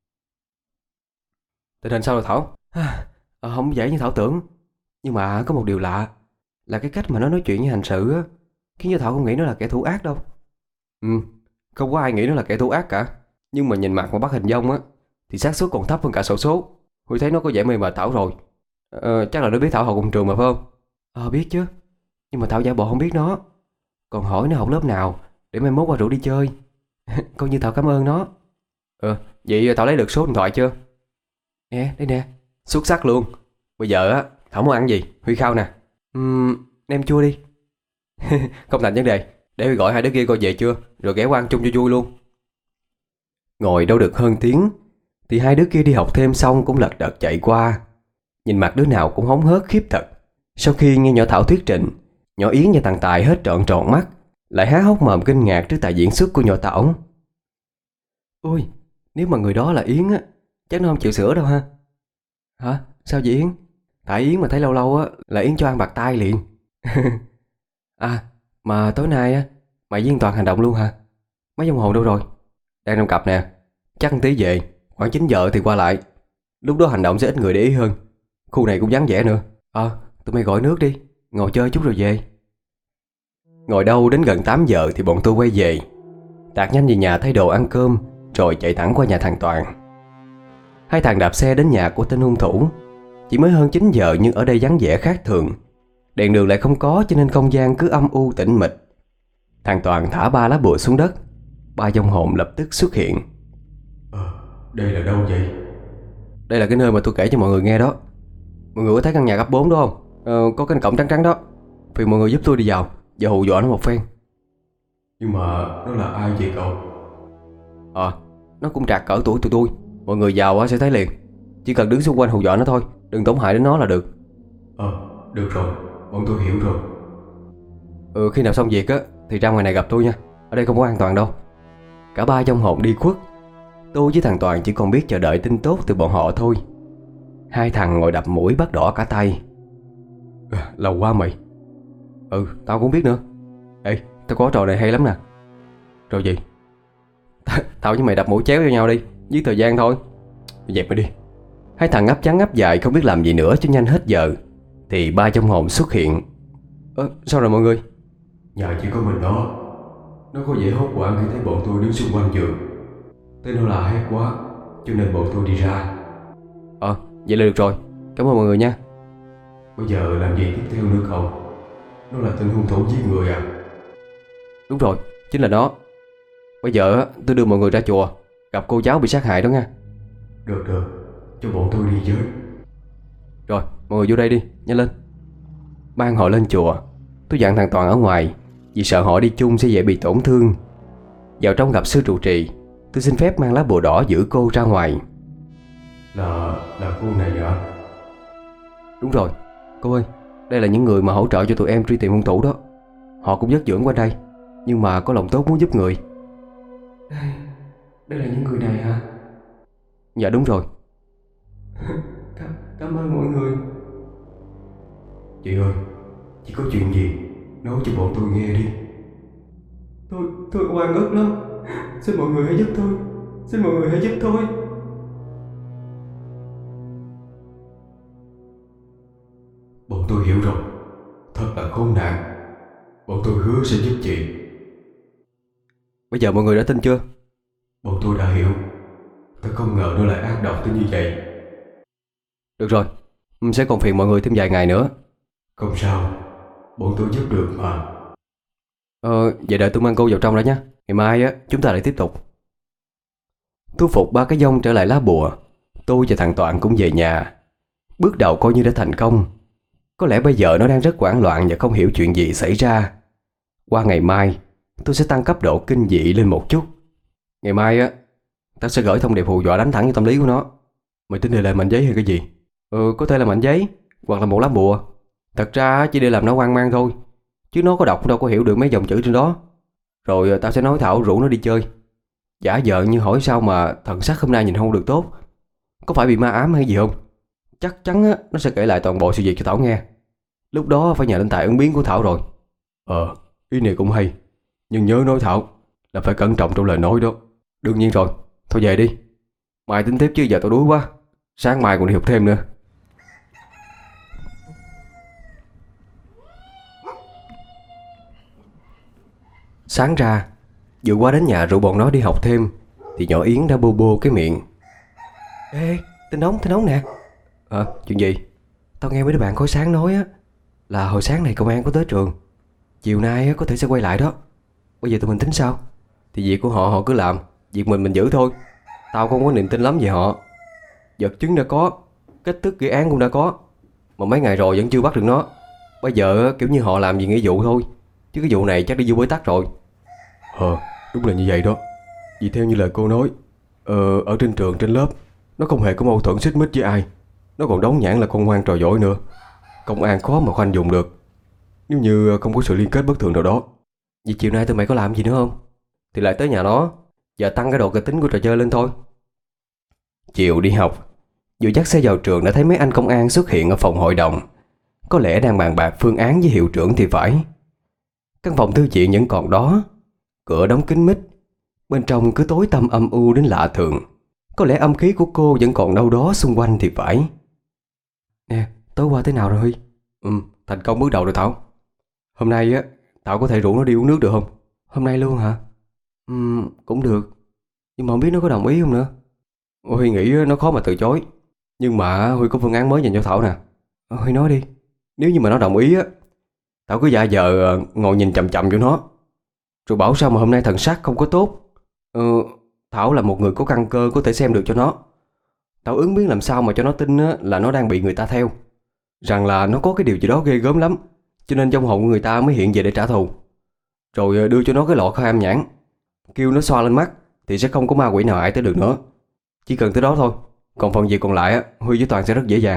Tình hình sao rồi Thảo? Không dễ như Thảo tưởng. Nhưng mà có một điều lạ, là cái cách mà nó nói chuyện với hành sự á, khiến cho Thảo không nghĩ nó là kẻ thủ ác đâu. Không có ai nghĩ nó là kẻ thủ ác cả. Nhưng mà nhìn mặt mà bắt hình dong á thì xác suất còn thấp hơn cả xổ số. Huy thấy nó có vẻ mê mệt Thảo rồi. Chắc là nó biết Thảo học cùng trường mà phải không? Biết chứ. Nhưng mà Thảo giả bộ không biết nó, còn hỏi nó học lớp nào để mai mốt qua rủ đi chơi. Coi như Thảo cảm ơn nó. Vậy Thảo lấy được số điện thoại chưa? Nè, đây nè. Xuất sắc luôn. Bây giờ á, Thảo muốn ăn gì? Huy khao nè. Nem chua đi. Không thành vấn đề. Để Huy gọi hai đứa kia coi về chưa, rồi ghé qua ăn chung cho vui luôn. Ngồi đâu được hơn tiếng thì hai đứa kia đi học thêm xong cũng lật đật chạy qua. Nhìn mặt đứa nào cũng hóng hớt khiếp thật. Sau khi nghe nhỏ Thảo thuyết trình, nhỏ Yến và thằng Tài hết trợn tròn mắt, lại há hốc mồm kinh ngạc trước tài diễn xuất của nhỏ Thảo. Ôi, nếu mà người đó là Yến á, chắc nó không chịu sửa đâu ha. Hả? Sao vậy Yến? Tại Yến mà thấy lâu lâu á là Yến cho ăn bạc tai liền. Mà tối nay á mày với Toàn hành động luôn hả? Mấy ông hồn đâu rồi? Đang trong cặp nè. Chắc tí về, khoảng 9 giờ thì qua lại. Lúc đó hành động sẽ ít người để ý hơn. Khu này cũng vắng vẻ nữa. Tụi mày gọi nước đi, ngồi chơi chút rồi về. Ngồi đâu đến gần 8 giờ thì bọn tôi quay về. Tạt nhanh về nhà thay đồ ăn cơm, rồi chạy thẳng qua nhà thằng Toàn. Hai thằng đạp xe đến nhà của tên hung thủ. Chỉ mới hơn 9 giờ nhưng ở đây vắng vẻ khác thường. Đèn đường lại không có, cho nên không gian cứ âm u tĩnh mịch. Thằng Toàn thả 3 lá bùa xuống đất. 3 vong hồn lập tức xuất hiện. Đây là đâu vậy? Đây là cái nơi mà tôi kể cho mọi người nghe đó. Mọi người có thấy căn nhà cấp 4 đó không? Có cánh cổng trắng trắng đó. Phiền mọi người giúp tôi đi vào và hù dọa nó một phen. Nhưng mà nó là ai vậy cậu? Nó cũng trạc cỡ tuổi tụi tôi. Mọi người vào sẽ thấy liền. Chỉ cần đứng xung quanh hù dọa nó thôi, đừng tổn hại đến nó là được. Được rồi, bọn tôi hiểu rồi. Khi nào xong việc á thì ra ngoài này gặp tôi nha. Ở đây không có an toàn đâu. Cả 3 vong hồn đi khuất. Tôi với thằng Toàn chỉ còn biết chờ đợi tin tốt từ bọn họ thôi. Hai thằng ngồi đập mũi bắt đỏ cả tay. Lâu quá mày. Tao cũng biết nữa. Ê, tao có trò này hay lắm nè. Trò gì? Tao với mày đập mũi chéo cho nhau đi, giết thời gian thôi. Dẹp mày đi. Hai thằng ngáp trắng ngáp dài không biết làm gì nữa cho nhanh hết giờ thì 3 vong hồn xuất hiện. Sao rồi mọi người? Nhà chỉ có mình nó có vẻ hốt hoảng khi thấy bọn tôi đứng xung quanh giường. Thế nó là hét quá, cho nên bọn tôi đi ra. Vậy là được rồi. Cảm ơn mọi người nha. Bây giờ làm gì tiếp theo nữa không? Nó là tên hung thủ giết người à? Đúng rồi, chính là nó. Bây giờ tôi đưa mọi người ra chùa gặp cô giáo bị sát hại đó nha. Được, cho bọn tôi đi với. Rồi, mọi người vô đây đi, nhanh lên. Mang họ lên chùa. Tôi dặn thằng Toàn ở ngoài, vì sợ họ đi chung sẽ dễ bị tổn thương. Vào trong gặp sư trụ trì, tôi xin phép mang lá bùa đỏ giữ cô ra ngoài. Là cô này hả? Đúng rồi, cô ơi. Đây là những người mà hỗ trợ cho tụi em truy tìm hung thủ đó. Họ cũng vất vưởng quanh đây, nhưng mà có lòng tốt muốn giúp người. Đây là những người này hả? Dạ đúng rồi. Cảm ơn mọi người. Chị ơi, chị có chuyện gì nói cho bọn tôi nghe đi. Tôi oan ức lắm. Xin mọi người hãy giúp tôi. Xin mọi người hãy giúp tôi. Bọn tôi hiểu rồi. Thật là khốn nạn. Bọn tôi hứa sẽ giúp chị. Bây giờ mọi người đã tin chưa? Bọn tôi đã hiểu. Tôi không ngờ nó lại ác độc tới như vậy. Được rồi, mình sẽ còn phiền mọi người thêm vài ngày nữa. Không sao, bọn tôi giúp được mà. Vậy đợi tôi mang cô vào trong đã nhé. Ngày mai á chúng ta lại tiếp tục. Thu phục ba cái dông trở lại lá bùa, tôi và thằng Toàn cũng về nhà. Bước đầu coi như đã thành công. Có lẽ bây giờ nó đang rất hoảng loạn và không hiểu chuyện gì xảy ra. Qua ngày mai tôi sẽ tăng cấp độ kinh dị lên một chút. Ngày mai á tao sẽ gửi thông điệp hù dọa đánh thẳng vào tâm lý của nó. Mày tính để lại mảnh giấy hay cái gì? Có thể là mảnh giấy hoặc là một lá bùa. Thật ra chỉ để làm nó hoang mang thôi, chứ nó có đọc đâu có hiểu được mấy dòng chữ trên đó. Rồi tao sẽ nói Thảo rủ nó đi chơi, giả vờ như hỏi sao mà thần sắc hôm nay nhìn không được tốt, có phải bị ma ám hay gì không. Chắc chắn á, nó sẽ kể lại toàn bộ sự việc cho Thảo nghe. Lúc đó phải nhờ đến tài ứng biến của Thảo rồi. Ý này cũng hay, nhưng nhớ nói Thảo là phải cẩn trọng trong lời nói đó. Đương nhiên rồi, thôi về đi. Mai tính tiếp chứ giờ tao đuối quá. Sáng mai còn đi học thêm nữa. Sáng ra vừa qua đến nhà rủ bọn nó đi học thêm thì nhỏ Yến đã bô bô cái miệng. Ê, tin nóng nè. Chuyện gì? Tao nghe mấy đứa bạn khối sáng nói á là hồi sáng này công an có tới trường, chiều nay á, có thể sẽ quay lại đó. Bây giờ tụi mình tính sao? Thì việc của họ cứ làm, việc mình giữ thôi. Tao không có niềm tin lắm về họ. Vật chứng đã có, cách thức gây án cũng đã có, mà mấy ngày rồi vẫn chưa bắt được nó. Bây giờ kiểu như họ làm gì nghĩa vụ thôi, chứ cái vụ này chắc đi vô bế tắc rồi. Đúng là như vậy đó. Vì theo như lời cô nói, ở trên trường trên lớp nó không hề có mâu thuẫn xích mích với ai. Nó còn đóng nhãn là con ngoan trò giỏi nữa. Công an khó mà khoanh dùng được nếu như không có sự liên kết bất thường nào đó. Vì chiều nay tụi mày có làm gì nữa không? Thì lại tới nhà nó và tăng cái độ kịch tính của trò chơi lên thôi. Chiều đi học, vừa dắt xe vào trường đã thấy mấy anh công an xuất hiện ở phòng hội đồng. Có lẽ đang bàn bạc phương án với hiệu trưởng thì phải. Căn phòng thư viện vẫn còn đó, cửa đóng kín mít, bên trong cứ tối tăm âm u đến lạ thường. Có lẽ âm khí của cô vẫn còn đâu đó xung quanh thì phải. Nè, tối qua thế nào rồi Huy? Thành công bước đầu rồi Thảo. Hôm nay á, Thảo có thể rủ nó đi uống nước được không? Hôm nay luôn hả? Cũng được, nhưng mà không biết nó có đồng ý không nữa. Huy nghĩ nó khó mà từ chối. Nhưng mà Huy có phương án mới dành cho Thảo nè. Huy nói đi. Nếu như mà nó đồng ý á, Thảo cứ giả vờ ngồi nhìn chằm chằm vô nó, rồi bảo sao mà hôm nay thần sắc không có tốt. Thảo là một người có căn cơ có thể xem được cho nó. Thảo ứng biến làm sao mà cho nó tin á, là nó đang bị người ta theo, rằng là nó có cái điều gì đó ghê gớm lắm, cho nên trong hồn của người ta mới hiện về để trả thù. Rồi đưa cho nó cái lọ khai âm nhãn, kêu nó xoa lên mắt thì sẽ không có ma quỷ nào hại tới được nữa. Chỉ cần tới đó thôi. Còn phần việc còn lại á, Huy với Toàn sẽ rất dễ dàng.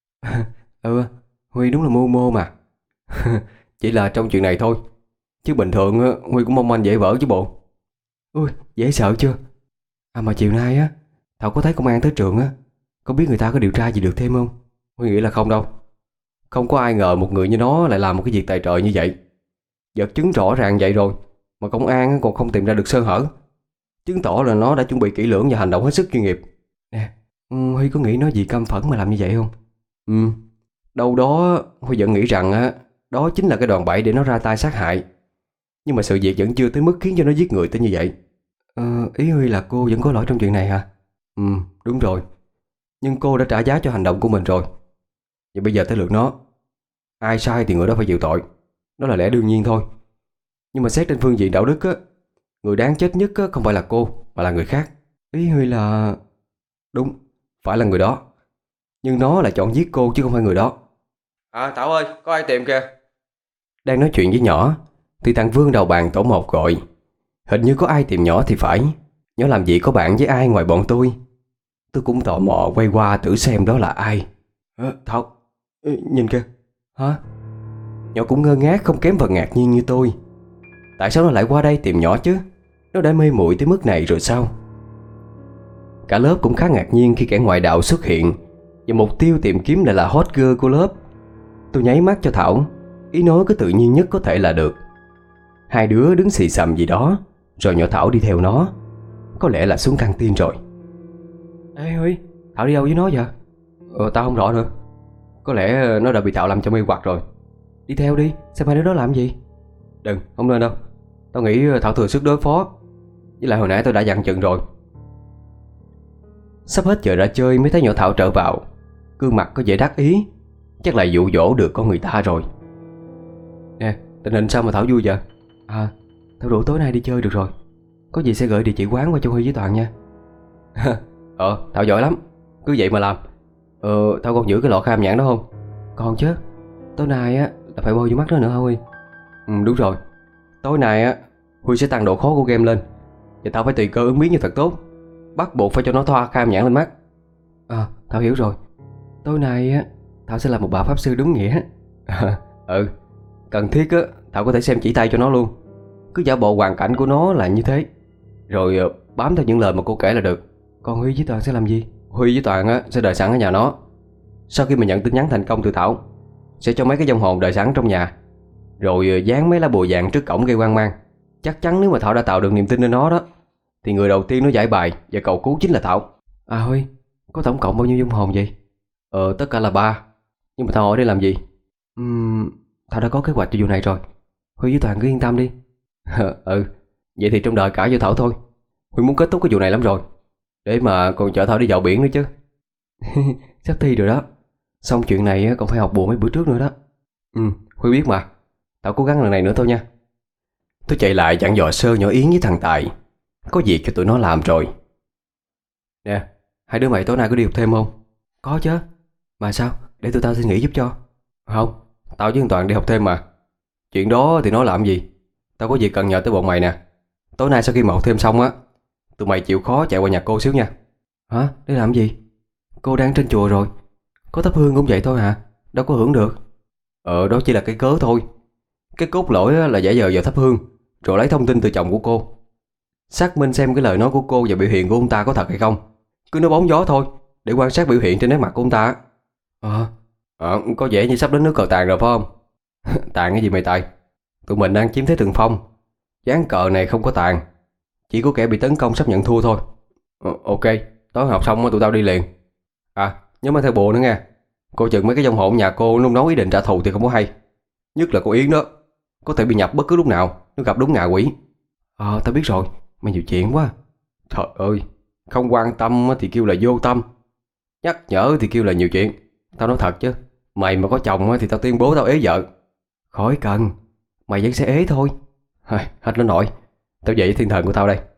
Huy đúng là mưu mô mà. Chỉ là trong chuyện này thôi, chứ bình thường á, Huy cũng mong manh dễ vỡ chứ bộ. Ui, dễ sợ chưa. Mà chiều nay á, Thảo có thấy công an tới trường á, có biết người ta có điều tra gì được thêm không? Huy nghĩ là không đâu. Không có ai ngờ một người như nó lại làm một cái việc tài trời như vậy. Vật chứng rõ ràng vậy rồi mà công an còn không tìm ra được sơ hở, chứng tỏ là nó đã chuẩn bị kỹ lưỡng và hành động hết sức chuyên nghiệp. Nè, Huy có nghĩ nó vì căm phẫn mà làm như vậy không? Đâu đó Huy vẫn nghĩ rằng á, đó chính là cái đòn bẩy để nó ra tay sát hại. Nhưng mà sự việc vẫn chưa tới mức khiến cho nó giết người tới như vậy. Ý Huy là cô vẫn có lỗi trong chuyện này hả? Đúng rồi. Nhưng cô đã trả giá cho hành động của mình rồi. Và bây giờ tới lượt nó. Ai sai thì người đó phải chịu tội. Đó là lẽ đương nhiên thôi. Nhưng mà xét trên phương diện đạo đức á, người đáng chết nhất á, không phải là cô mà là người khác. Ý Huy là... Đúng, phải là người đó. Nhưng nó lại chọn giết cô chứ không phải người đó. Thảo ơi, có ai tìm kìa. Đang nói chuyện với nhỏ thì thằng Vương đầu bàn tổ 1 gọi. Hình như có ai tìm nhỏ thì phải. Nhỏ làm gì có bạn với ai ngoài bọn tôi. Tôi cũng tò mò quay qua thử xem đó là ai. Thảo, nhìn kìa. Hả? Nhỏ cũng ngơ ngác không kém phần ngạc nhiên như tôi. Tại sao nó lại qua đây tìm nhỏ chứ? Nó đã mê muội tới mức này rồi sao? Cả lớp cũng khá ngạc nhiên khi kẻ ngoại đạo xuất hiện, và mục tiêu tìm kiếm lại là hot girl của lớp. Tôi nháy mắt cho Thảo, ý nói cứ tự nhiên nhất có thể là được. Hai đứa đứng xì xầm gì đó, rồi nhỏ Thảo đi theo nó. Có lẽ là xuống căng tin rồi. Ê Huy, Thảo đi đâu với nó vậy? Tao không rõ nữa. Có lẽ nó đã bị Thảo làm cho mê hoặc rồi. Đi theo đi, xem hai đứa đó làm gì. Đừng, không nên đâu. Tao nghĩ Thảo thừa sức đối phó. Với lại hồi nãy tôi đã dặn chừng rồi. Sắp hết giờ ra chơi mới thấy nhỏ Thảo trở vào. Gương mặt có vẻ đắc ý. Chắc là dụ dỗ được con người ta rồi. Nè, tình hình sao mà Thảo vui vậy? À, Thảo rủ tối nay đi chơi được rồi. Có gì sẽ gửi địa chỉ quán qua cho Huy với Toàn nha. Thảo giỏi lắm. Cứ vậy mà làm. Thảo còn giữ cái lọ kham nhãn đó không? Còn chứ. Tối nay á là phải bôi vô mắt nó nữa hả Huy? Đúng rồi. Tối nay á Huy sẽ tăng độ khó của game lên. Và tao phải tùy cơ ứng biến như thật tốt. Bắt buộc phải cho nó thoa kham nhãn lên mắt. Thảo hiểu rồi. Tối nay á Thảo sẽ là một bà pháp sư đúng nghĩa. Cần thiết á Thảo có thể xem chỉ tay cho nó luôn. Cứ giả bộ hoàn cảnh của nó là như thế, rồi bám theo những lời mà cô kể là được. Còn Huy với Toàn sẽ làm gì? Huy với Toàn á sẽ đợi sẵn ở nhà nó. Sau khi mà nhận tin nhắn thành công từ Thảo, sẽ cho mấy cái vong hồn đợi sẵn trong nhà, rồi dán mấy lá bùa vàng trước cổng gây hoang mang. Chắc chắn nếu mà Thảo đã tạo được niềm tin lên nó đó, thì người đầu tiên nó giải bài và cầu cứu chính là Thảo. Huy, có tổng cộng bao nhiêu vong hồn vậy? Tất cả là 3. Nhưng mà Thảo hỏi để làm gì? Thảo đã có kế hoạch cho vụ này rồi. Huy với Toàn cứ yên tâm đi. Vậy thì trong đời cả cho Thảo thôi. Huy muốn kết thúc cái vụ này lắm rồi, để mà còn chở Thảo đi dạo biển nữa chứ. Sắp thi rồi đó. Xong chuyện này còn phải học bùa mấy bữa trước nữa đó. Huy biết mà. Thảo cố gắng lần này nữa thôi nha. Tôi chạy lại dặn dò sơ nhỏ Yến với thằng Tài. Có việc cho tụi nó làm rồi. Nè, hai đứa mày tối nay có đi học thêm không? Có chứ. Mà sao? Để tụi tao xin nghỉ giúp cho. Không, tao với thằng Toàn đi học thêm mà. Chuyện đó thì nói làm gì. Tao có việc cần nhờ tới bọn mày nè. Tối nay sau khi mà học thêm xong á, tụi mày chịu khó chạy qua nhà cô xíu nha. Hả? Để làm gì? Cô đang trên chùa rồi. Có thắp hương cũng vậy thôi hả? Đâu có hưởng được. Đó chỉ là cái cớ thôi. Cái cốt lõi là giả vờ vào thắp hương, rồi lấy thông tin từ chồng của cô, xác minh xem cái lời nói của cô và biểu hiện của ông ta có thật hay không. Cứ nói bóng gió thôi, để quan sát biểu hiện trên nét mặt của ông ta. Có vẻ như sắp đến nước cờ tàn rồi phải không? Tàn cái gì mày Tài? Tụi mình đang chiếm thế thượng phong. Ván cờ này không có tàn, chỉ có kẻ bị tấn công sắp nhận thua thôi. Ok, tối học xong tụi tao đi liền. Nhớ mang theo bùa nữa nha. Cô chừng mấy cái vong hồn nhà cô nung nấu ý định trả thù thì không có hay. Nhất là cô Yến đó, có thể bị nhập bất cứ lúc nào nếu gặp đúng ngạ quỷ. Tao biết rồi, mày nhiều chuyện quá. Trời ơi, không quan tâm thì kêu là vô tâm, nhắc nhở thì kêu là nhiều chuyện. Tao nói thật chứ, mày mà có chồng thì tao tuyên bố tao ế vợ. Khỏi cần, mày vẫn sẽ ế thôi. Hết nó nổi. Tao dậy thiên thần của tao đây.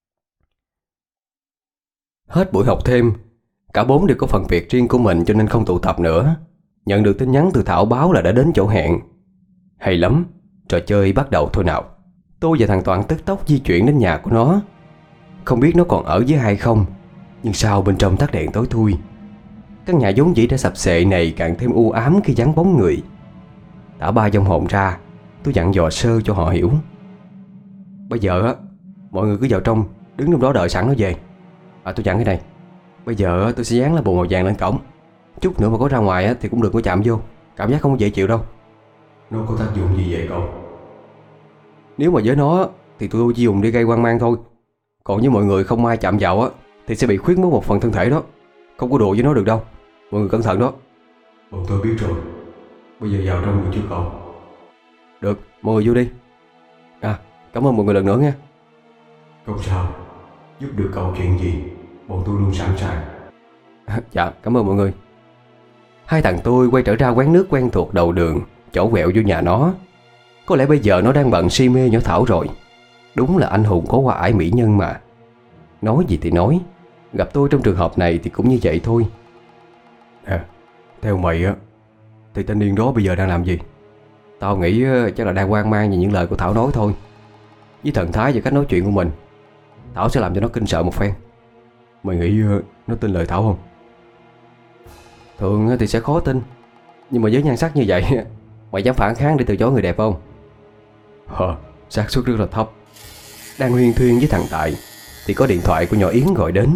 Hết buổi học thêm, cả 4 đều có phần việc riêng của mình cho nên không tụ tập nữa. Nhận được tin nhắn từ Thảo báo là đã đến chỗ hẹn. Hay lắm, trò chơi bắt đầu thôi nào. Tôi và thằng Toàn tức tốc di chuyển đến nhà của nó. Không biết nó còn ở với ai không, nhưng sao bên trong tắt đèn tối thui. Căn nhà vốn dĩ đã sập xệ này càng thêm u ám khi vắng bóng người. Thả 3 vong hồn ra, tôi dặn dò sơ cho họ hiểu. Bây giờ mọi người cứ vào trong, đứng trong đó đợi sẵn nó về. Tôi dặn cái này, bây giờ tôi sẽ dán lá bùa màu vàng lên cổng. Chút nữa mà có ra ngoài thì cũng đừng có chạm vô. Cảm giác không dễ chịu đâu. Nó có tác dụng gì vậy cậu? Nếu mà với nó thì tôi chỉ dùng để gây hoang mang thôi. Còn với mọi người không ai chạm vào thì sẽ bị khuyết mất một phần thân thể đó. Không có đùa với nó được đâu. Mọi người cẩn thận đó. Bọn tôi biết rồi. Bây giờ vào trong người chưa cậu? Được, mọi người vô đi. Cảm ơn mọi người lần nữa nha. Không sao, giúp được cậu chuyện gì bọn tôi luôn sẵn sàng. Dạ, cảm ơn mọi người. Hai thằng tôi quay trở ra quán nước quen thuộc đầu đường, chỗ quẹo vô nhà nó. Có lẽ bây giờ nó đang bận si mê nhỏ Thảo rồi. Đúng là anh hùng có qua ải mỹ nhân mà. Nói gì thì nói, gặp tôi trong trường hợp này thì cũng như vậy thôi. Theo mày thì thanh niên đó bây giờ đang làm gì? Tao nghĩ chắc là đang hoang mang về những lời của Thảo nói thôi. Với thần thái và cách nói chuyện của mình, Thảo sẽ làm cho nó kinh sợ một phen. Mày nghĩ nó tin lời Thảo không? Thường thì sẽ khó tin, nhưng mà với nhan sắc như vậy, mày dám phản kháng để từ chối người đẹp không? Xác suất rất là thấp. Đang huyên thuyên với thằng Tài thì có điện thoại của nhỏ Yến gọi đến.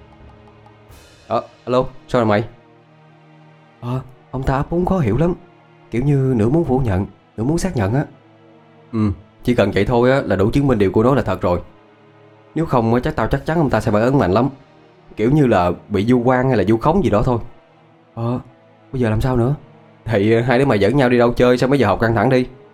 Alo, sao rồi mày? Ông ta ấp úng khó hiểu lắm. Kiểu như nửa muốn phủ nhận, nửa muốn xác nhận á. Chỉ cần vậy thôi là đủ chứng minh điều cô nói là thật rồi. Nếu không chắc chắn ông ta sẽ phản ứng mạnh lắm. Kiểu như là bị vu oan hay là vu khống gì đó thôi. Bây giờ làm sao nữa? Thì hai đứa mày dẫn nhau đi đâu chơi, sao mấy giờ học căng thẳng đi.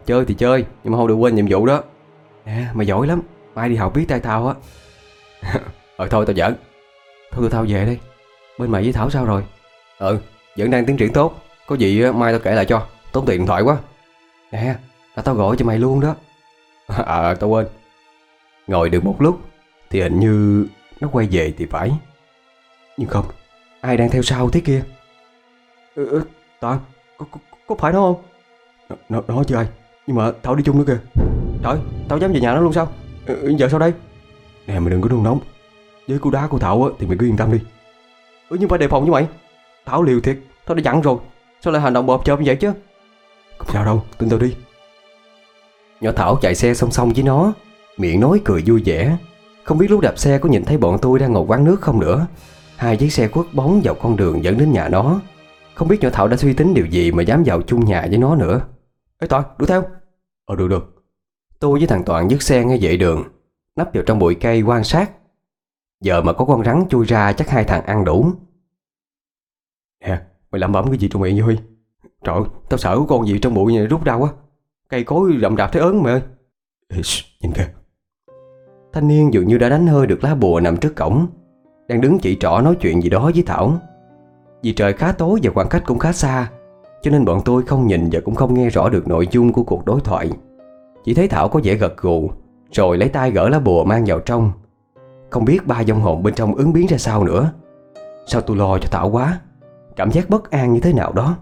Chơi thì chơi, nhưng mà không được quên nhiệm vụ đó. Nè, mày giỏi lắm, mai đi học biết tay tao á. Thôi tao giỡn. Thôi tụi tao về đây. Bên mày với Thảo sao rồi? Vẫn đang tiến triển tốt. Có gì á, mai tao kể lại cho. Tốn tiền điện thoại quá. Nè, là tao gọi cho mày luôn đó. Tao quên. Ngồi được một lúc thì hình như nó quay về thì phải. Nhưng không, ai đang theo sau thế kia? Toàn, có phải nó không? Nó chứ ai. Nhưng mà Thảo đi chung nữa kìa. Trời, tao dám về nhà nó luôn sao? Giờ sao đây? Nè mày đừng có nôn nóng. Với cú đá của Thảo á, thì mày cứ yên tâm đi. Nhưng phải đề phòng với mày. Thảo liều thiệt, tao đã dặn rồi. Sao lại hành động bộp chộp như vậy chứ? Không sao đâu, tin tao đi. Nhỏ Thảo chạy xe song song với nó, miệng nói cười vui vẻ. Không biết lúc đạp xe có nhìn thấy bọn tôi đang ngồi quán nước không nữa. Hai chiếc xe khuất bóng vào con đường dẫn đến nhà nó. Không biết nhỏ Thảo đã suy tính điều gì mà dám vào chung nhà với nó nữa. Ê Toàn, đuổi theo. Được. Tôi với thằng Toàn dứt xe ngay vệ đường, nấp vào trong bụi cây quan sát. Giờ mà có con rắn chui ra chắc hai thằng ăn đủ. Nè, mày lẩm bẩm cái gì trong miệng vậy Huy? Trời ơi, tao sợ có con gì trong bụi này rút ra quá. Cây cối rậm rạp thế ớn mày ơi. Nhìn kìa. Thanh niên dường như đã đánh hơi được lá bùa nằm trước cổng, đang đứng chỉ trỏ nói chuyện gì đó với Thảo. Vì trời khá tối và khoảng cách cũng khá xa, cho nên bọn tôi không nhìn và cũng không nghe rõ được nội dung của cuộc đối thoại. Chỉ thấy Thảo có vẻ gật gù, rồi lấy tay gỡ lá bùa mang vào trong. Không biết ba vong hồn bên trong ứng biến ra sao nữa. Sao tôi lo cho Thảo quá, cảm giác bất an như thế nào đó.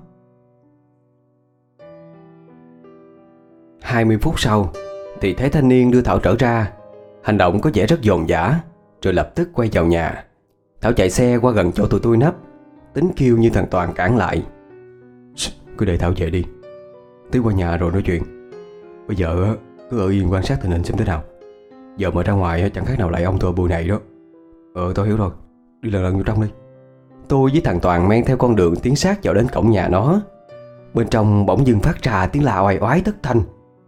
20 phút sau thì thấy thanh niên đưa Thảo trở ra. Hành động có vẻ rất dồn dã, rồi lập tức quay vào nhà. Thảo chạy xe qua gần chỗ tụi tôi nấp, tính kêu như thằng Toàn cản lại. Cứ để Thảo về đi, tí qua nhà rồi nói chuyện. Bây giờ cứ ở yên quan sát tình hình xem thế nào. Giờ mà ra ngoài chẳng khác nào lại ông thừa bùi này đó. Tôi hiểu rồi, đi lần lần vô trong đi. Tôi với thằng Toàn men theo con đường tiến sát vào đến cổng nhà nó. Bên trong bỗng dưng phát ra tiếng la oai oái thất thanh.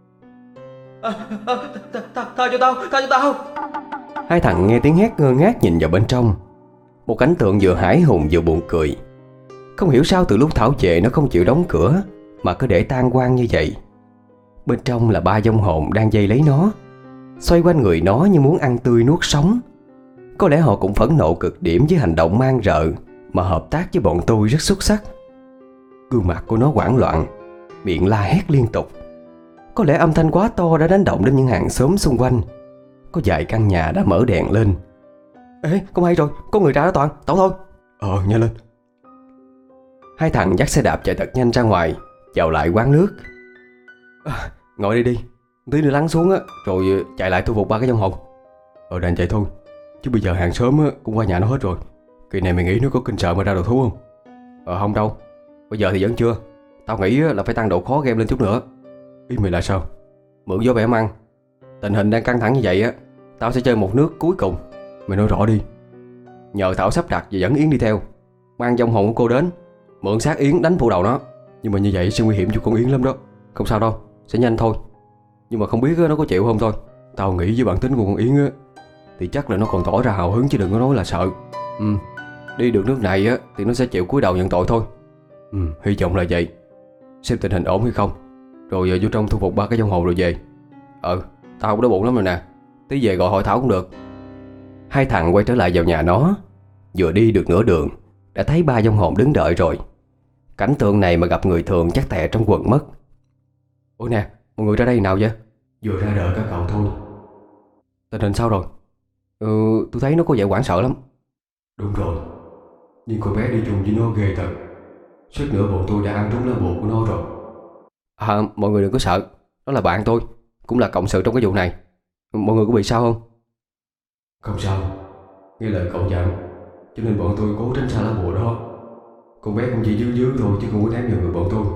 Tha cho tao. Hai thằng nghe tiếng hét ngơ ngác nhìn vào bên trong. Một cảnh tượng vừa hãi hùng vừa buồn cười. Không hiểu sao từ lúc Thảo về nó không chịu đóng cửa, mà cứ để tang quang như vậy. Bên trong là ba vong hồn đang dây lấy nó, xoay quanh người nó như muốn ăn tươi nuốt sống. Có lẽ họ cũng phẫn nộ cực điểm với hành động man rợ mà hợp tác với bọn tôi rất xuất sắc. Gương mặt của nó hoảng loạn, miệng la hét liên tục. Có lẽ âm thanh quá to đã đánh động đến những hàng xóm xung quanh. Có vài căn nhà đã mở đèn lên. Ê, không hay rồi, có người ra đó Toàn, tẩu thôi. Nhanh lên. Hai thằng dắt xe đạp chạy thật nhanh ra ngoài, vào lại quán nước. Ngồi đây đi, tí nữa lắng xuống á, rồi chạy lại thu phục ba cái vong hồn. Đành chạy thôi, chứ bây giờ hàng xóm cũng qua nhà nó hết rồi. Kỳ này mày nghĩ nó có kinh sợ mà ra đồ thú không? Không đâu, bây giờ thì vẫn chưa. Tao nghĩ là phải tăng độ khó game lên chút nữa. Ý mày là sao? Mượn gió bẻ măng. Tình hình đang căng thẳng như vậy á, tao sẽ chơi một nước cuối cùng. Mày nói rõ đi. Nhờ Thảo sắp đặt và dẫn Yến đi theo, mang vong hồn của cô đến, mượn xác Yến đánh phụ đầu nó. Nhưng mà như vậy sẽ nguy hiểm cho con Yến lắm đó. Không sao đâu, sẽ nhanh thôi. Nhưng mà không biết nó có chịu không thôi. Tao nghĩ với bản tính của con Yến á, thì chắc là nó còn tỏ ra hào hứng chứ đừng có nói là sợ. Đi được nước này á thì nó sẽ chịu cúi đầu nhận tội thôi. Hy vọng là vậy. Xem tình hình ổn hay không, rồi vô trong thu phục ba cái vong hồn rồi về. Tao cũng đói bụng lắm rồi nè, tí về gọi hội Thảo cũng được. Hai thằng quay trở lại vào nhà nó. Vừa đi được nửa đường đã thấy ba vong hồn đứng đợi rồi. Cảnh tượng này mà gặp người thường chắc tè trong quần mất. Ủa nè, mọi người ra đây nào vậy? Vừa ra đợi các cậu thôi. Tình hình sao rồi? Tôi thấy nó có vẻ hoảng sợ lắm. Đúng rồi, nhưng cô bé đi chung với nó ghê thật. Suýt nữa bọn tôi đã ăn trúng lá bùa của nó rồi. Mọi người đừng có sợ, nó là bạn tôi, cũng là cộng sự trong cái vụ này. Mọi người có bị sao không? Không sao, nghe lời cậu dặn, cho nên bọn tôi cố tránh xa lá bùa đó. Con bé cũng chỉ dưới thôi chứ không có ném vào người bọn tôi.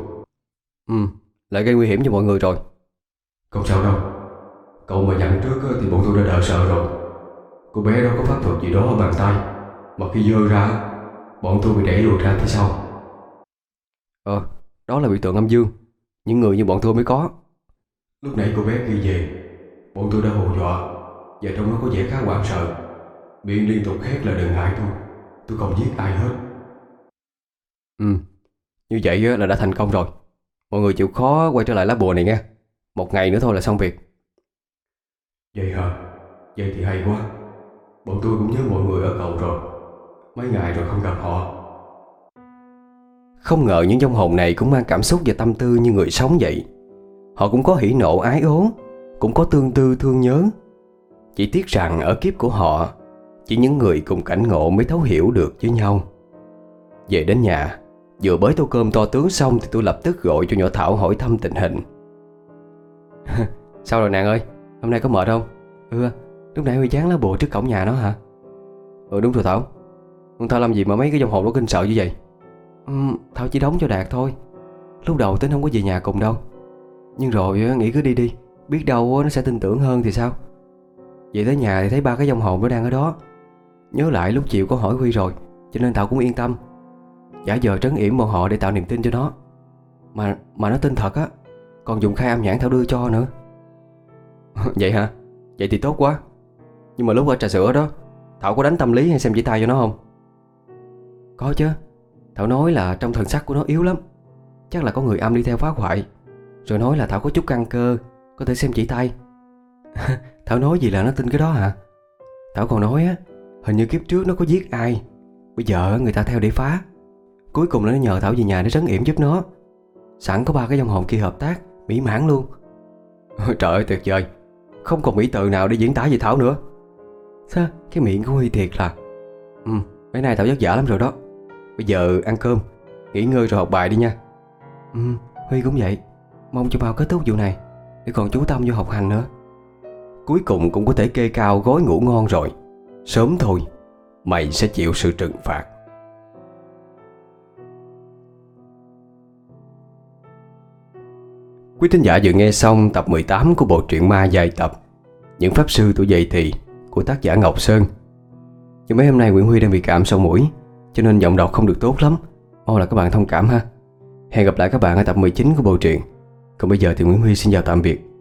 Lại gây nguy hiểm cho mọi người rồi. Không sao đâu, cậu mà dặn trước thì bọn tôi đã đỡ sợ rồi. Cô bé đó có pháp thuật gì đó ở bàn tay, mà khi giơ ra, bọn tôi bị đẩy lùi ra phía sau. Đó là biểu tượng âm dương, những người như bọn tôi mới có. Lúc nãy cô bé kia về, bọn tôi đã hù dọa, và trong nó có vẻ khá hoảng sợ. Miệng liên tục hét là đừng hại tôi không giết ai hết. Như vậy là đã thành công rồi. Mọi người chịu khó quay trở lại lá bùa này nha. 1 ngày nữa thôi là xong việc. Vậy hả? Vậy thì hay quá. Bọn tôi cũng nhớ mọi người ở cầu rồi. Mấy ngày rồi không gặp họ. Không ngờ những vong hồn này cũng mang cảm xúc và tâm tư như người sống vậy. Họ cũng có hỉ nộ ái ố, cũng có tương tư thương nhớ. Chỉ tiếc rằng ở kiếp của họ, chỉ những người cùng cảnh ngộ mới thấu hiểu được với nhau. Về đến nhà, vừa bới tô cơm to tướng xong thì tôi lập tức gọi cho nhỏ Thảo hỏi thăm tình hình. Sao rồi nàng ơi, hôm nay có mệt không? Lúc nãy Huy dán lá bùa trước cổng nhà nó hả? Đúng rồi Thảo. Thảo làm gì mà mấy cái vong hồn nó kinh sợ như vậy? Thảo chỉ đóng cho Đạt thôi. Lúc đầu tính không có về nhà cùng đâu, nhưng rồi nghĩ cứ đi đi, biết đâu nó sẽ tin tưởng hơn thì sao. Về tới nhà thì thấy 3 cái vong hồn nó đang ở đó. Nhớ lại lúc chiều có hỏi Huy rồi, cho nên Thảo cũng yên tâm. Giả giờ trấn yểm bọn họ để tạo niềm tin cho nó. Mà nó tin thật á, còn dùng khai âm nhãn Thảo đưa cho nữa. Vậy hả? Vậy thì tốt quá. Nhưng mà lúc ở trà sữa đó, Thảo có đánh tâm lý hay xem chỉ tay cho nó không? Có chứ. Thảo nói là trong thần sắc của nó yếu lắm, chắc là có người âm đi theo phá hoại. Rồi nói là Thảo có chút căn cơ, có thể xem chỉ tay. Thảo nói gì là nó tin cái đó hả? Thảo còn nói á, hình như kiếp trước nó có giết ai, bây giờ người ta theo để phá. Cuối cùng nó nhờ Thảo về nhà để trấn yểm giúp nó. Sẵn có 3 cái vong hồn kia hợp tác, mỹ mãn luôn. Trời ơi tuyệt vời. Không còn mỹ từ nào để diễn tả về Thảo nữa. Sao? Cái miệng của Huy thiệt là mấy nay Thảo vất vả lắm rồi đó. Bây giờ ăn cơm, nghỉ ngơi rồi học bài đi nha. Huy cũng vậy. Mong cho mau kết thúc vụ này để còn chú tâm vô học hành nữa. Cuối cùng cũng có thể kê cao gối ngủ ngon rồi. Sớm thôi, mày sẽ chịu sự trừng phạt. Quý thính giả vừa nghe xong tập 18 của bộ truyện ma dài tập Những Pháp Sư Tuổi Dậy Thì của tác giả Ngọc Sơn. Nhưng mấy hôm nay Nguyễn Huy đang bị cảm sổ mũi, cho nên giọng đọc không được tốt lắm. Mong là các bạn thông cảm ha. Hẹn gặp lại các bạn ở tập 19 của bộ truyện. Còn bây giờ thì Nguyễn Huy xin chào tạm biệt.